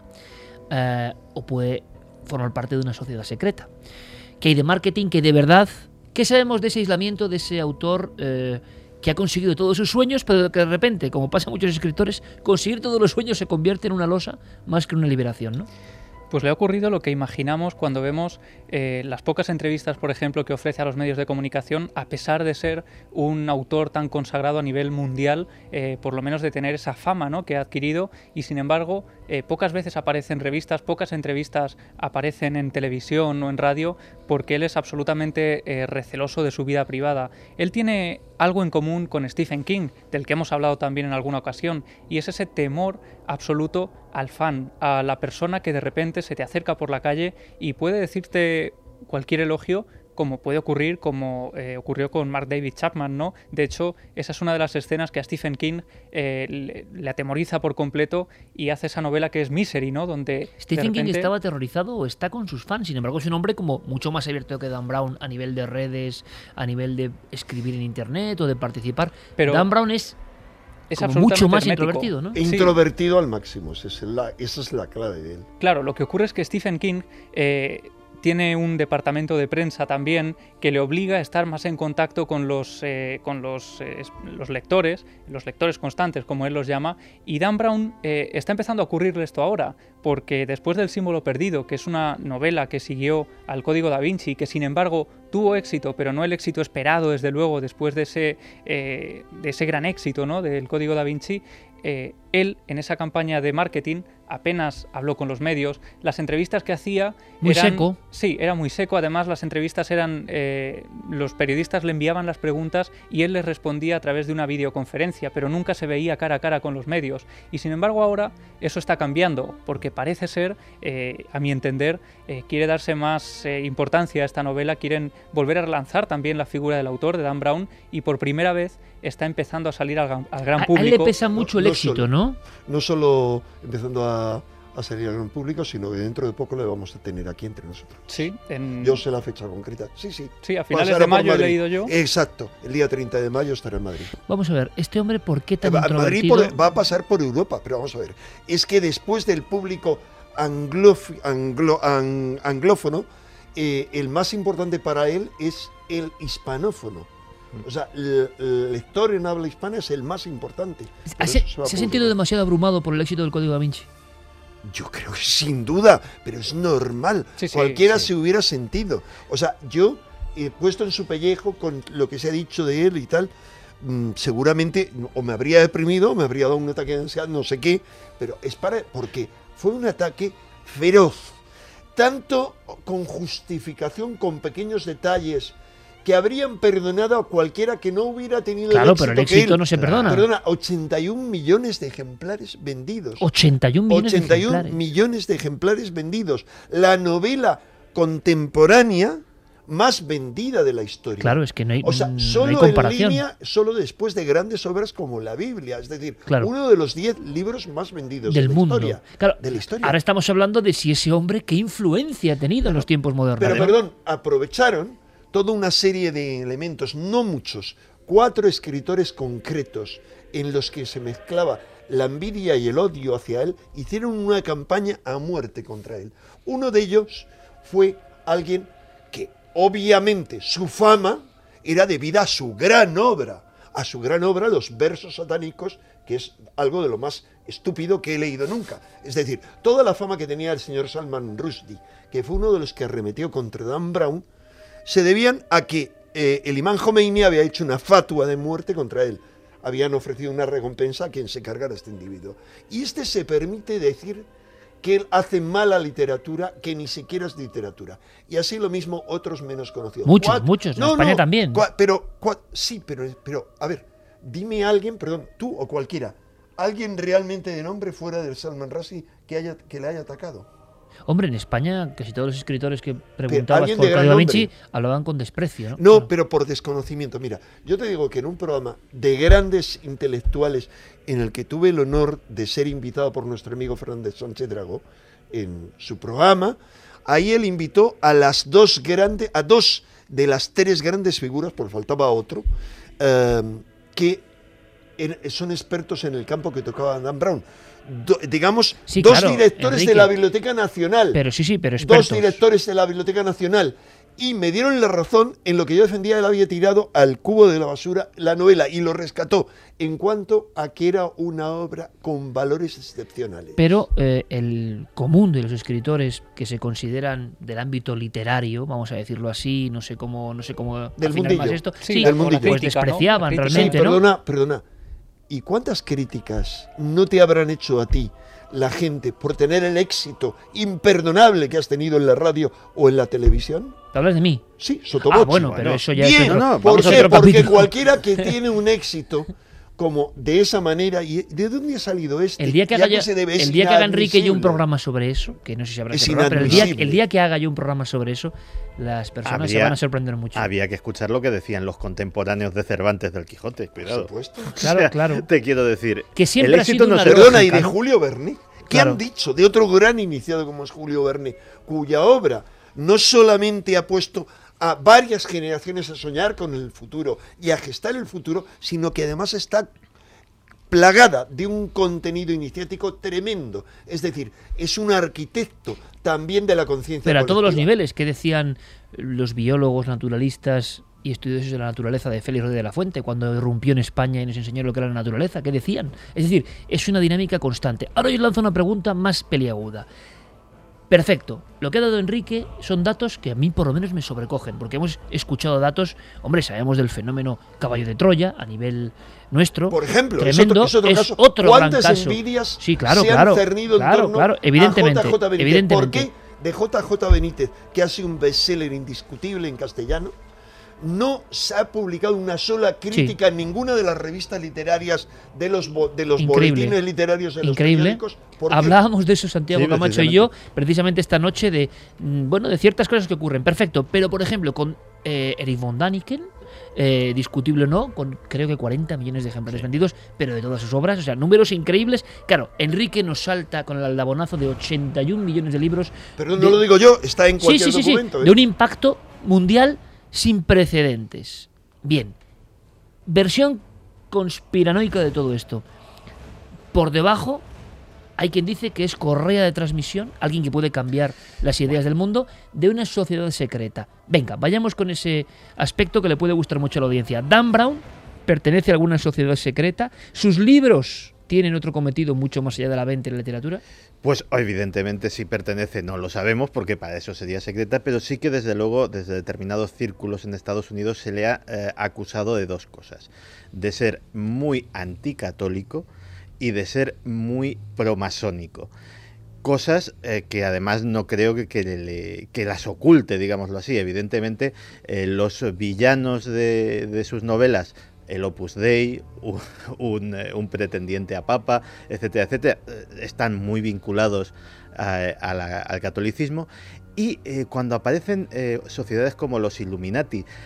eh, o puede formar parte de una sociedad secreta. ¿Qué hay de marketing? ¿Qué hay de verdad? ¿Qué sabemos de ese aislamiento, de ese autor eh, que ha conseguido todos sus sueños, pero que de repente, como pasa a muchos escritores, conseguir todos los sueños se convierte en una losa más que en una liberación, ¿no? Pues le ha ocurrido lo que imaginamos cuando vemos eh, las pocas entrevistas, por ejemplo, que ofrece a los medios de comunicación, a pesar de ser un autor tan consagrado a nivel mundial, eh, por lo menos de tener esa fama, ¿no?, que ha adquirido, y sin embargo, eh, pocas veces aparece en revistas, pocas entrevistas aparecen en televisión o en radio, porque él es absolutamente eh, receloso de su vida privada. Él tiene algo en común con Stephen King, del que hemos hablado también en alguna ocasión, y es ese temor absoluto al fan, a la persona que de repente se te acerca por la calle y puede decirte cualquier elogio, como puede ocurrir, como eh, ocurrió con Mark David Chapman, ¿no? De hecho, esa es una de las escenas que a Stephen King eh, le, le atemoriza por completo y hace esa novela que es Misery, ¿no? Donde Stephen repente... King estaba aterrorizado o está con sus fans, sin embargo es un hombre como mucho más abierto que Dan Brown a nivel de redes, a nivel de escribir en internet o de participar. Pero Dan Brown es, es como mucho más hermético. introvertido, ¿no? Introvertido sí. al máximo, esa es, la, esa es la clave de él. Claro, lo que ocurre es que Stephen King eh, tiene un departamento de prensa también que le obliga a estar más en contacto con los, eh, con los, eh, los lectores, los lectores constantes, como él los llama, y Dan Brown eh, está empezando a ocurrirle esto ahora, porque después del Símbolo Perdido, que es una novela que siguió al Código Da Vinci, que sin embargo tuvo éxito, pero no el éxito esperado, desde luego, después de ese, eh, de ese gran éxito, ¿no?, del Código Da Vinci, eh, él, en esa campaña de marketing, apenas habló con los medios. Las entrevistas que hacía muy eran, seco. Sí, era muy seco. Además, las entrevistas eran... Eh, los periodistas le enviaban las preguntas y él les respondía a través de una videoconferencia, pero nunca se veía cara a cara con los medios. Y sin embargo, ahora eso está cambiando, porque parece ser, eh, a mi entender, eh, quiere darse más eh, importancia a esta novela, quieren volver a relanzar también la figura del autor, de Dan Brown, y por primera vez está empezando a salir al, al gran público. A él le pesa mucho no, el no éxito, solo, ¿no? No solo empezando a, a salir al gran público, sino que dentro de poco le vamos a tener aquí entre nosotros. Sí. En... Yo sé la fecha concreta. Sí, sí. Sí, a finales Pasará de mayo he leído yo. Exacto. El día treinta de mayo estará en Madrid. Vamos a ver, este hombre, ¿por qué tan va, introvertido? Madrid por, va a pasar por Europa, pero vamos a ver. Es que después del público anglof, anglo, ang, anglófono, eh, el más importante para él es el hispanófono. O sea, el, el lector en habla hispana es el más importante. ¿Se, se, se ha sentido demasiado abrumado por el éxito del Código Da Vinci? Yo creo que sin duda, pero es normal. Sí, sí, Cualquiera sí. se hubiera sentido. O sea, yo he puesto en su pellejo con lo que se ha dicho de él y tal, mmm, seguramente o me habría deprimido, o me habría dado un ataque de ansiedad, no sé qué, pero es para... porque fue un ataque feroz. Tanto con justificación, con pequeños detalles, que habrían perdonado a cualquiera que no hubiera tenido claro, el éxito. Claro, pero el éxito no se perdona. Perdona, ochenta y un millones de ejemplares vendidos. ochenta y un millones ochenta y un de ejemplares. millones de ejemplares vendidos. La novela contemporánea más vendida de la historia. Claro, es que no hay, o sea, no solo hay comparación. En línea, solo después de grandes obras como la Biblia, es decir, claro. uno de los diez libros más vendidos del de la mundo. historia. Claro, de la historia. Ahora estamos hablando de si ese hombre qué influencia ha tenido claro. en los tiempos modernos. Pero ¿eh? perdón, aprovecharon toda una serie de elementos, no muchos, cuatro escritores concretos en los que se mezclaba la envidia y el odio hacia él, hicieron una campaña a muerte contra él. Uno de ellos fue alguien que obviamente su fama era debida a su gran obra, a su gran obra, los versos satánicos, que es algo de lo más estúpido que he leído nunca. Es decir, toda la fama que tenía el señor Salman Rushdie, que fue uno de los que arremetió contra Dan Brown, se debían a que eh, el imán Jomeini había hecho una fatua de muerte contra él. Habían ofrecido una recompensa a quien se cargara a este individuo. Y este se permite decir que él hace mala literatura, que ni siquiera es literatura. Y así lo mismo otros menos conocidos. Muchos, Cuat muchos, en no, España no, también. Pero, sí, pero, pero, a ver, dime a alguien, perdón, tú o cualquiera, alguien realmente de nombre fuera del Salman Rushdie que, haya, que le haya atacado. Hombre, en España casi todos los escritores que preguntabas por de Código Da Vinci hablaban con desprecio, ¿no? No, claro. Pero por desconocimiento. Mira, yo te digo que en un programa de grandes intelectuales en el que tuve el honor de ser invitado por nuestro amigo Fernández Sánchez Dragó, en su programa, ahí él invitó a las dos grandes, a dos de las tres grandes figuras, porque faltaba otro, eh, que en, son expertos en el campo que tocaba Dan Brown. Do, digamos, sí, dos claro, directores Enrique, de la Biblioteca Nacional. Pero sí, sí, pero expertos. Dos directores de la Biblioteca Nacional. Y me dieron la razón en lo que yo defendía. Él había tirado al cubo de la basura la novela y lo rescató en cuanto a que era una obra con valores excepcionales. Pero eh, el común de los escritores que se consideran del ámbito literario, vamos a decirlo así, no sé cómo, no sé cómo del afinar más mundillo. esto, Sí, sí, del mundillo. pues despreciaban, ¿no? realmente, sí, ¿no? Perdona, perdona. ¿Y cuántas críticas no te habrán hecho a ti la gente por tener el éxito imperdonable que has tenido en la radio o en la televisión? ¿Te hablas de mí? Sí, Sotobochi. Ah, bueno, pero eso ya Bien, es otro, no, no, ¿por qué? Otro Porque capítulo. cualquiera que tiene un éxito como de esa manera, ¿y de dónde ha salido este? El día que ¿Y a haga, qué se debe? el Es día que haga Enrique yo un inadmisible. programa sobre eso, que no sé si habrá Es ese programa, pero el día, inadmisible. el día que haga yo un programa sobre eso, las personas Habría- se van a sorprender mucho. Había que escuchar lo que decían los contemporáneos de Cervantes del Quijote, cuidado. Por supuesto. Claro, O sea, claro. Te quiero decir, Que siempre el ha éxito sido no una se Perdona, y de ¿no? Julio Verne. ¿Qué Claro. han dicho de otro gran iniciado como es Julio Verne, cuya obra no solamente ha puesto a varias generaciones a soñar con el futuro y a gestar el futuro, sino que además está plagada de un contenido iniciático tremendo? Es decir, es un arquitecto también de la conciencia Pero a todos los colectiva. niveles, ¿qué decían los biólogos, naturalistas y estudiosos de la naturaleza de Félix Rodríguez de la Fuente cuando irrumpió en España y nos enseñó lo que era la naturaleza? ¿Qué decían? Es decir, es una dinámica constante. Ahora yo lanzo una pregunta más peliaguda. Perfecto. Lo que ha dado Enrique son datos que a mí por lo menos me sobrecogen, porque hemos escuchado datos, hombre, sabemos del fenómeno caballo de Troya a nivel nuestro. Por ejemplo, es tremendo, otro, es otro es caso. otro gran ¿Cuántas caso. envidias Sí, claro, se claro, han cernido claro, en torno claro, evidentemente, a J J Benítez? evidentemente. ¿Por qué de J J Benítez, que ha sido un bestseller indiscutible en castellano, no se ha publicado una sola crítica Sí. en ninguna de las revistas literarias de los, bo- de los Increíble. boletines literarios de los Increíble. periódicos? ¿Por qué? Hablábamos de eso Santiago Sí, Camacho y yo precisamente esta noche de mm, bueno de ciertas cosas que ocurren. Perfecto, pero por ejemplo con eh, Erich von Däniken, eh, discutible o no, con creo que cuarenta millones de ejemplares vendidos, pero de todas sus obras, o sea, números increíbles. Claro, Enrique nos salta con el aldabonazo de ochenta y un millones de libros. Pero de- no lo digo yo, está en Sí, cualquier sí, sí, sí, documento. ¿eh? de un impacto mundial sin precedentes. Bien, versión conspiranoica de todo esto. Por debajo hay quien dice que es correa de transmisión, alguien que puede cambiar las ideas del mundo, de una sociedad secreta. Venga, vayamos con ese aspecto que le puede gustar mucho a la audiencia. Dan Brown pertenece a alguna sociedad secreta. Sus libros tienen otro cometido mucho más allá de la venta y la literatura. Pues evidentemente si pertenece no lo sabemos porque para eso sería secreta, pero sí que desde luego desde determinados círculos en Estados Unidos se le ha eh, acusado de dos cosas: de ser muy anticatólico y de ser muy promasónico. Cosas eh, que además no creo que, que, le, que las oculte, digámoslo así. Evidentemente eh, los villanos de, de sus novelas, el Opus Dei, un, un, un pretendiente a papa, etcétera, etcétera, están muy vinculados a, a la, al catolicismo. Y eh, cuando aparecen eh, sociedades como los Illuminati,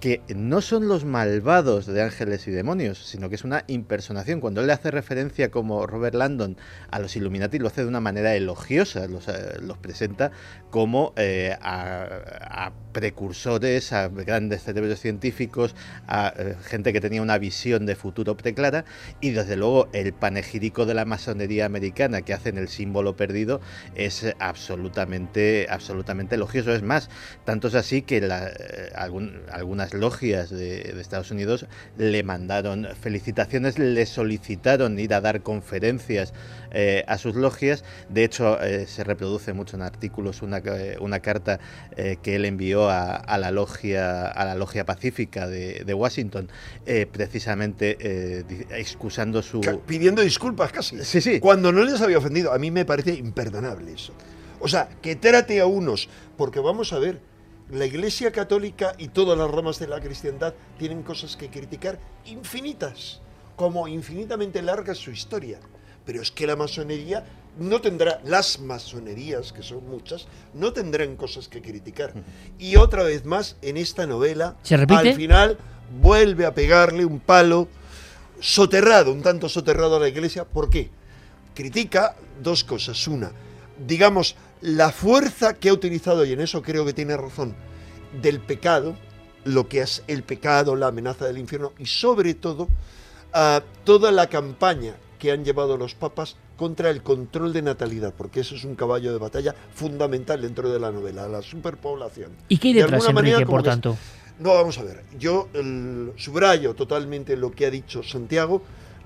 que no son los malvados de Ángeles y Demonios, sino que es una impersonación. Cuando él le hace referencia, como Robert Landon, a los Illuminati, lo hace de una manera elogiosa, los, eh, los presenta como eh, a, a precursores, a grandes cerebros científicos, a eh, gente que tenía una visión de futuro preclara, y desde luego el panegírico de la masonería americana que hacen el símbolo perdido es absolutamente, absolutamente elogioso. Es más, tanto es así que la, eh, algún, algunas logias de, de Estados Unidos le mandaron felicitaciones, le solicitaron ir a dar conferencias eh, a sus logias. De hecho, eh, se reproduce mucho en artículos una, eh, una carta eh, que él envió a, a la logia a la logia pacífica de, de Washington, eh, precisamente eh, excusando su... pidiendo disculpas casi. Sí, sí. Cuando no les había ofendido. A mí me parece imperdonable eso. O sea, que trate a unos, porque vamos a ver, la Iglesia Católica y todas las ramas de la cristiandad tienen cosas que criticar infinitas, como infinitamente larga es su historia. Pero es que la masonería no tendrá, las masonerías, que son muchas, no tendrán cosas que criticar. Y otra vez más, en esta novela, ¿se repite? Al final vuelve a pegarle un palo soterrado, un tanto soterrado a la Iglesia. ¿Por qué? Critica dos cosas. Una, digamos, la fuerza que ha utilizado, y en eso creo que tiene razón, del pecado, lo que es el pecado, la amenaza del infierno, y sobre todo uh, toda la campaña que han llevado los papas contra el control de natalidad, porque eso es un caballo de batalla fundamental dentro de la novela, la superpoblación. ¿Y qué hay detrás, Enrique, por tanto? No, vamos a ver, yo el, subrayo totalmente lo que ha dicho Santiago.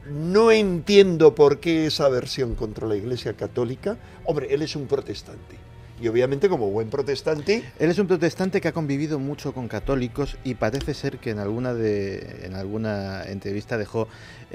No entiendo por qué esa aversión contra la Iglesia Católica. Hombre, él es un protestante. Y obviamente, como buen protestante... Él es un protestante que ha convivido mucho con católicos, y parece ser que en alguna de en alguna entrevista dejó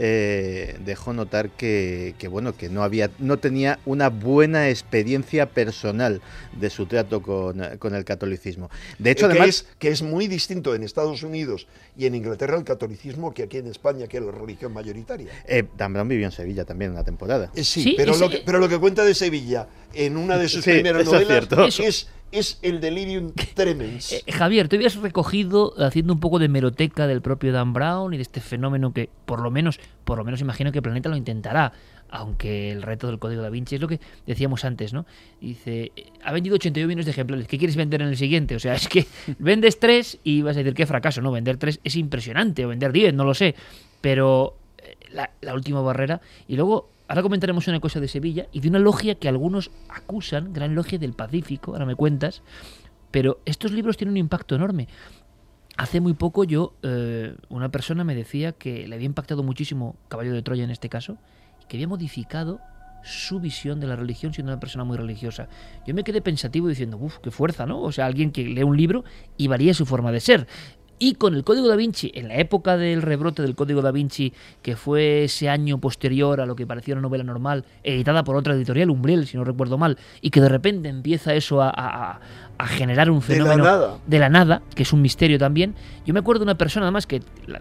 eh, dejó notar que, que bueno que no había no tenía una buena experiencia personal de su trato con, con el catolicismo. De hecho, que además es, que es muy distinto en Estados Unidos y en Inglaterra el catolicismo que aquí en España, que es la religión mayoritaria. Eh, Dan Brown vivió en Sevilla también una temporada. Eh, sí, sí, pero, ese, lo que, pero lo que cuenta de Sevilla en una de sus sí, primeras novelas es, es, es el delirium tremens. Eh, Javier, tú habías recogido, haciendo un poco de hemeroteca del propio Dan Brown y de este fenómeno que, por lo menos, por lo menos imagino que Planeta lo intentará, aunque el reto del Código Da Vinci es lo que decíamos antes, ¿no? Dice, ha vendido ochenta y uno millones de ejemplares, ¿qué quieres vender en el siguiente? O sea, es que vendes tres y vas a decir qué fracaso, ¿no? Vender tres es impresionante, o vender diez, no lo sé, pero la, la última barrera. Y luego, ahora comentaremos una cosa de Sevilla y de una logia que algunos acusan, Gran Logia del Pacífico, ahora me cuentas, pero estos libros tienen un impacto enorme. Hace muy poco yo, eh, una persona me decía que le había impactado muchísimo Caballo de Troya en este caso, y que había modificado su visión de la religión siendo una persona muy religiosa. Yo me quedé pensativo diciendo, uff, qué fuerza, ¿no? O sea, alguien que lee un libro y varía su forma de ser. Y con el Código Da Vinci, en la época del rebrote del Código Da Vinci, que fue ese año posterior a lo que parecía una novela normal, editada por otra editorial, Umbriel, si no recuerdo mal, y que de repente empieza eso a, a, a generar un fenómeno de la nada, de la nada, que es un misterio también. Yo me acuerdo de una persona además que, la,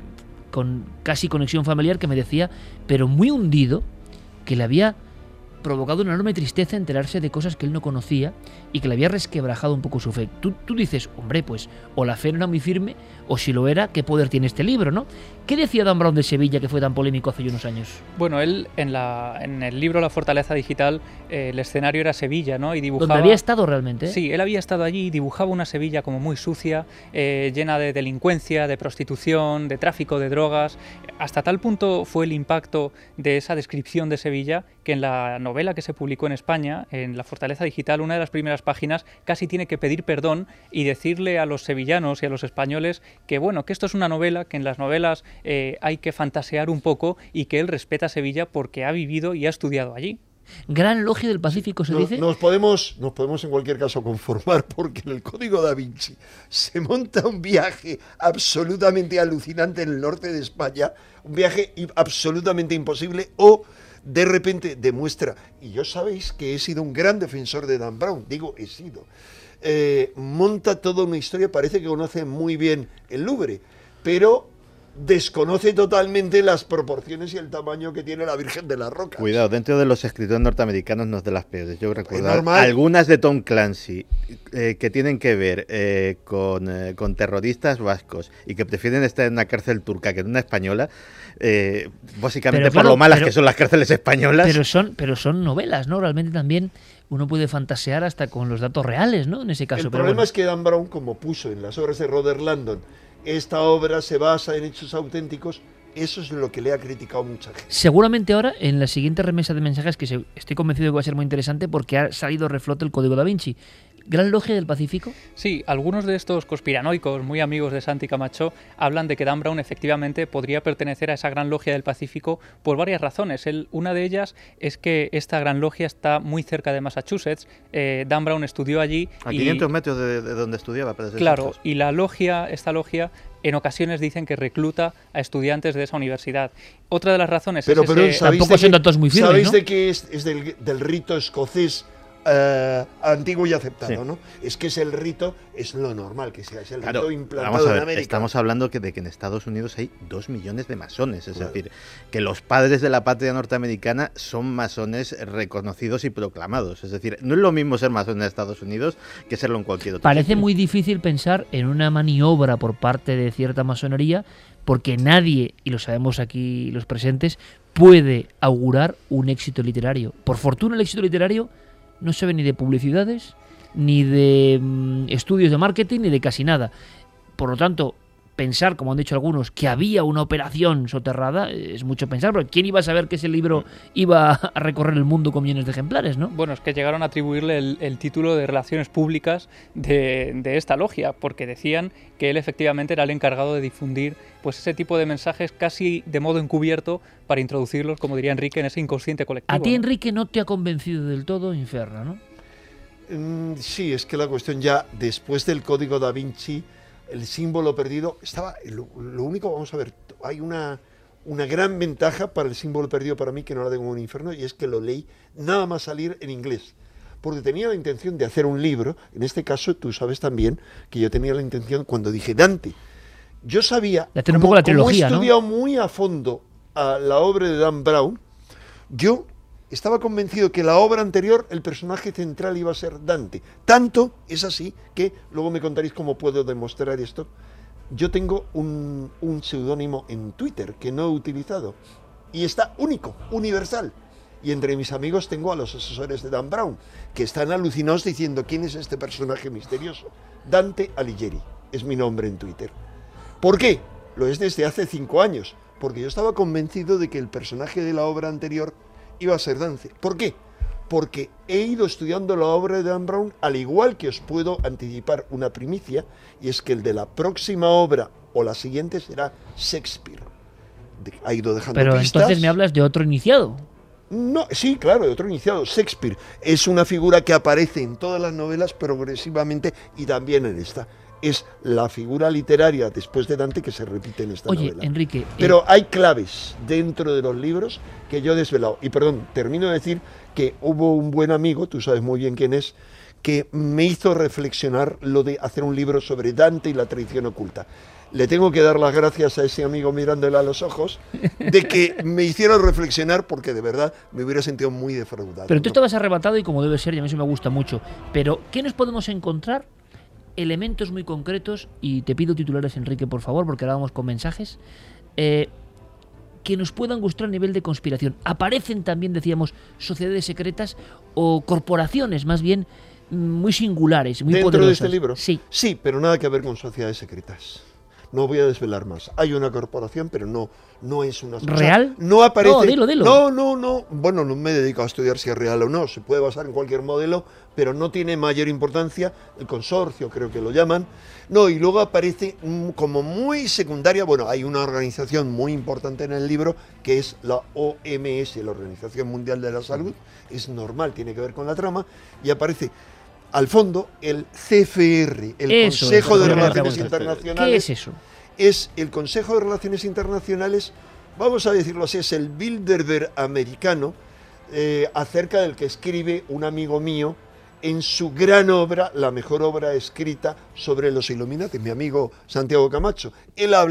con casi conexión familiar, que me decía, pero muy hundido, que le había provocado una enorme tristeza enterarse de cosas que él no conocía y que le había resquebrajado un poco su fe. Tú, tú dices, hombre, pues o la fe no era muy firme, o si lo era, ¿qué poder tiene este libro, no? ¿Qué decía Dan Brown de Sevilla, que fue tan polémico hace unos años? Bueno, él en, la, en el libro La Fortaleza Digital, eh, el escenario era Sevilla, ¿no? Y dibujaba... ¿Dónde había estado realmente? ¿eh? Sí, él había estado allí y dibujaba una Sevilla como muy sucia, eh, llena de delincuencia, de prostitución, de tráfico de drogas. Hasta tal punto fue el impacto de esa descripción de Sevilla que en la novela que se publicó en España, en La Fortaleza Digital, una de las primeras páginas casi tiene que pedir perdón y decirle a los sevillanos y a los españoles que, bueno, que esto es una novela, que en las novelas eh, hay que fantasear un poco y que él respeta a Sevilla porque ha vivido y ha estudiado allí. Gran Logia del Pacífico, ¿se no, dice? Nos podemos, nos podemos en cualquier caso conformar, porque en el Código Da Vinci se monta un viaje absolutamente alucinante en el norte de España, un viaje absolutamente imposible, o de repente demuestra, y yo sabéis que he sido un gran defensor de Dan Brown, digo he sido, eh, monta toda una historia, parece que conoce muy bien el Louvre, pero desconoce totalmente las proporciones y el tamaño que tiene la Virgen de las Rocas. Cuidado, dentro de los escritores norteamericanos no es de las peores. Yo recuerdo algunas de Tom Clancy eh, que tienen que ver eh, con, eh, con terroristas vascos y que prefieren estar en una cárcel turca que en una española, eh, básicamente pero, por claro, lo malas pero, que son las cárceles españolas. Pero son, pero son novelas, ¿no? Realmente también uno puede fantasear hasta con los datos reales, ¿no? En ese caso. El pero problema bueno. es que Dan Brown, como puso en las obras de Robert Landon, esta obra se basa en hechos auténticos, eso es lo que le ha criticado mucha gente. Seguramente ahora, en la siguiente remesa de mensajes, que se, estoy convencido de que va a ser muy interesante porque ha salido reflote el Código Da Vinci. ¿Gran Logia del Pacífico? Sí, algunos de estos conspiranoicos, muy amigos de Santi Camacho, hablan de que Dan Brown efectivamente podría pertenecer a esa Gran Logia del Pacífico por varias razones. El, una de ellas es que esta Gran Logia está muy cerca de Massachusetts. Eh, Dan Brown estudió allí. A y, quinientos metros de, de donde estudiaba. Para ser claro, exactos. Y la logia, esta logia, en ocasiones dicen que recluta a estudiantes de esa universidad. Otra de las razones pero, es pero, ese... Tampoco son datos muy firmes, ¿sabéis ¿no? de que es, es del, del rito escocés Uh, antiguo y aceptado, sí. ¿no? Es que es el rito, es lo normal que sea, es el claro, rito implantado vamos a ver, en América. Estamos hablando que de que en Estados Unidos hay dos millones de masones, es claro. decir, que los padres de la patria norteamericana son masones reconocidos y proclamados. Es decir, no es lo mismo ser masón en Estados Unidos que serlo en cualquier otro Parece sitio. muy difícil pensar en una maniobra por parte de cierta masonería, porque nadie, y lo sabemos aquí los presentes, puede augurar un éxito literario. Por fortuna el éxito literario no se ve ni de publicidades, ni de mm, estudios de marketing, ni de casi nada. Por lo tanto, pensar, como han dicho algunos, que había una operación soterrada, es mucho pensar, porque ¿quién iba a saber que ese libro iba a recorrer el mundo con millones de ejemplares, no? Bueno, es que llegaron a atribuirle el, el título de Relaciones Públicas de, de esta logia, porque decían que él efectivamente era el encargado de difundir pues ese tipo de mensajes casi de modo encubierto para introducirlos, como diría Enrique, en ese inconsciente colectivo. A ti, ¿no? Enrique, no te ha convencido del todo Inferno, ¿no? Mm, sí, es que la cuestión ya, después del Código Da Vinci, el símbolo perdido, estaba lo, lo único, vamos a ver, hay una, una gran ventaja para el símbolo perdido para mí, que no la tengo en Inferno, y es que lo leí nada más salir en inglés. Porque tenía la intención de hacer un libro, en este caso tú sabes también que yo tenía la intención cuando dije Dante. Yo sabía, como, un poco la trilogía, como he estudiado ¿no? muy a fondo a la obra de Dan Brown, yo estaba convencido que la obra anterior, el personaje central iba a ser Dante. Tanto es así que, luego me contaréis cómo puedo demostrar esto, yo tengo un, un seudónimo en Twitter que no he utilizado y está único, universal. Y entre mis amigos tengo a los asesores de Dan Brown, que están alucinados diciendo ¿quién es este personaje misterioso? Dante Alighieri es mi nombre en Twitter. ¿Por qué? Lo es desde hace cinco años, porque yo estaba convencido de que el personaje de la obra anterior iba a ser Dante. ¿Por qué? Porque he ido estudiando la obra de Dan Brown, al igual que os puedo anticipar una primicia, y es que el de la próxima obra o la siguiente será Shakespeare. De, ha ido dejando Pero pistas. Entonces me hablas de otro iniciado. No, sí, claro, de otro iniciado. Shakespeare es una figura que aparece en todas las novelas progresivamente y también en esta. Es la figura literaria después de Dante que se repite en esta Oye, novela. Enrique, pero eh... hay claves dentro de los libros que yo he desvelado. Y perdón, termino de decir que hubo un buen amigo, tú sabes muy bien quién es, que me hizo reflexionar lo de hacer un libro sobre Dante y la tradición oculta. Le tengo que dar las gracias a ese amigo mirándole a los ojos de que me hicieron reflexionar, porque de verdad me hubiera sentido muy defraudado. Pero tú ¿no? estabas arrebatado y como debe ser, y a mí eso me gusta mucho. Pero, ¿qué nos podemos encontrar? Elementos muy concretos, y te pido titulares, Enrique, por favor, porque ahora vamos con mensajes, eh, que nos puedan gustar a nivel de conspiración. Aparecen también, decíamos, sociedades secretas o corporaciones, más bien, muy singulares, muy ¿Dentro poderosas. de este libro? Sí. Sí, pero nada que ver con sociedades secretas. No voy a desvelar más. Hay una corporación, pero no, no es una... ¿Real? O sea, no aparece... No, dilo, dilo. No, no, no. Bueno, no me dedico a estudiar si es real o no. Se puede basar en cualquier modelo, pero no tiene mayor importancia. El consorcio, creo que lo llaman. No, y luego aparece como muy secundaria. Bueno, hay una organización muy importante en el libro, que es la O M S, la Organización Mundial de la Salud. Es normal, tiene que ver con la trama. Y aparece... al fondo, el C F R, el eso Consejo es, de es, Relaciones es, Internacionales. ¿Qué es eso? Es el Consejo de Relaciones Internacionales, vamos a decirlo así, es el Bilderberg americano, eh, acerca del que escribe un amigo mío en su gran obra, la mejor obra escrita sobre los Illuminati, mi amigo Santiago Camacho. Él habla ahí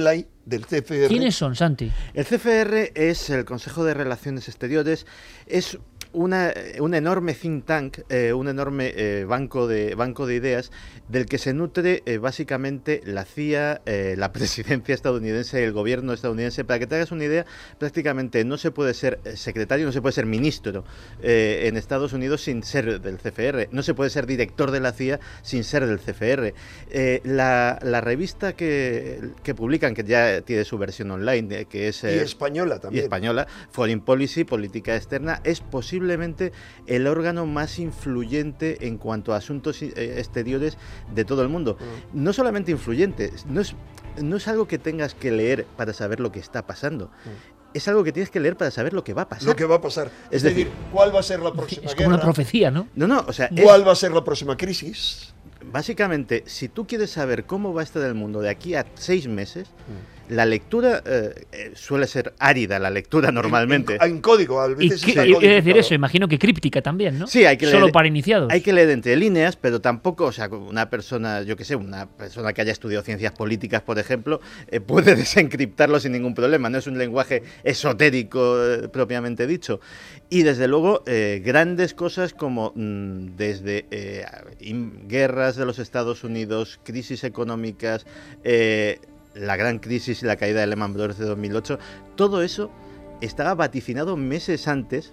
del C F R. ¿Quiénes son, Santi? El C F R es el Consejo de Relaciones Exteriores, es una, un enorme think tank, eh, un enorme eh, banco, de, banco de ideas del que se nutre eh, básicamente la C I A, eh, la presidencia estadounidense, el gobierno estadounidense. Para que te hagas una idea, prácticamente no se puede ser secretario, no se puede ser ministro eh, en Estados Unidos sin ser del C F R, no se puede ser director de la C I A sin ser del C F R. Eh, la, la revista que, que publican, que ya tiene su versión online, eh, que es... Eh, y española también. Y española, Foreign Policy, Política Externa, es posible el órgano más influyente en cuanto a asuntos eh, exteriores de todo el mundo. Uh-huh. No solamente influyente, no es, no es algo que tengas que leer para saber lo que está pasando. Uh-huh. Es algo que tienes que leer para saber lo que va a pasar. Lo que va a pasar. Es, es decir, decir, ¿cuál va a ser la próxima es guerra? Es como una profecía, ¿no? No, no, o sea... ¿Cuál es, va a ser la próxima crisis? Básicamente, si tú quieres saber cómo va a estar el mundo de aquí a seis meses... Uh-huh. La lectura eh, suele ser árida, la lectura normalmente. En, en, en código, a veces y, está y, y decir eso, imagino que críptica también, ¿no? Sí, hay que Solo leer, para iniciados. Hay que leer entre líneas, pero tampoco, o sea, una persona, yo que sé, una persona que haya estudiado ciencias políticas, por ejemplo, eh, puede desencriptarlo sin ningún problema. No es un lenguaje esotérico eh, propiamente dicho. Y desde luego, eh, grandes cosas como mmm, desde eh, guerras de los Estados Unidos, crisis económicas, eh, la gran crisis y la caída de Lehman Brothers de dos mil ocho, todo eso estaba vaticinado meses antes,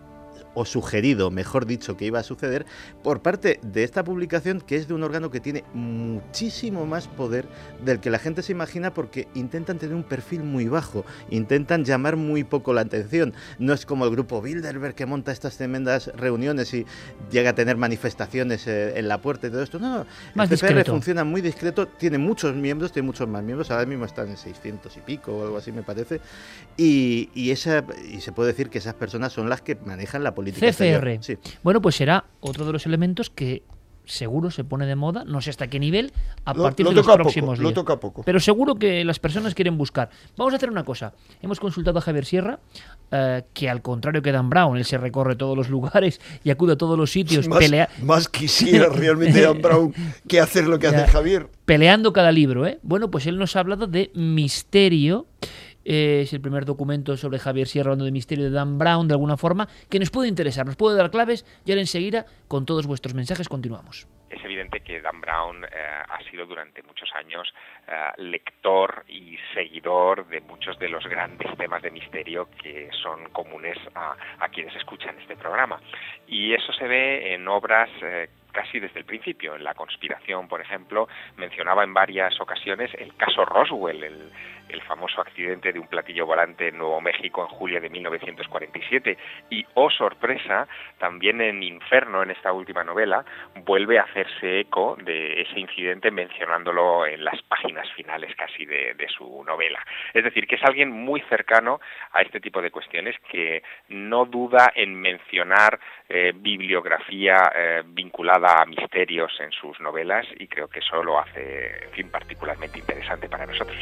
o sugerido, mejor dicho, que iba a suceder, por parte de esta publicación, que es de un órgano que tiene muchísimo más poder del que la gente se imagina, porque intentan tener un perfil muy bajo, intentan llamar muy poco la atención. No es como el grupo Bilderberg, que monta estas tremendas reuniones y llega a tener manifestaciones eh, en la puerta y todo esto. No, no, más el C F R discreto. Funciona muy discreto, tiene muchos miembros, tiene muchos más miembros, ahora mismo están en seiscientos y pico o algo así, me parece, y, y, esa, y se puede decir que esas personas son las que manejan la política. C F R. Sí. Bueno, pues será otro de los elementos que seguro se pone de moda, no sé hasta qué nivel, a lo, partir lo de los próximos poco, días. Lo toca poco. Pero seguro que las personas quieren buscar. Vamos a hacer una cosa. Hemos consultado a Javier Sierra, eh, que al contrario que Dan Brown, él se recorre todos los lugares y acude a todos los sitios. Más, pelea... más quisiera realmente Dan Brown que hacer lo que ya, hace Javier. Peleando cada libro, ¿eh? Bueno, pues él nos ha hablado de Misterio. Eh, es el primer documento sobre Javier Sierra hablando de Misterio de Dan Brown, de alguna forma, que nos puede interesar, nos puede dar claves, y ahora enseguida, con todos vuestros mensajes, continuamos. Es evidente que Dan Brown eh, ha sido durante muchos años eh, lector y seguidor de muchos de los grandes temas de misterio que son comunes a, a quienes escuchan este programa. Y eso se ve en obras eh, casi desde el principio. En La conspiración, por ejemplo, mencionaba en varias ocasiones el caso Roswell, el, el famoso accidente de un platillo volante en Nuevo México en julio de mil novecientos cuarenta y siete. Y, oh sorpresa, también en Inferno, en esta última novela, vuelve a hacerse eco de ese incidente mencionándolo en las páginas finales casi de, de su novela. Es decir, que es alguien muy cercano a este tipo de cuestiones, que no duda en mencionar eh, bibliografía eh, vinculada a misterios en sus novelas, y creo que eso lo hace, en fin, particularmente interesante para nosotros.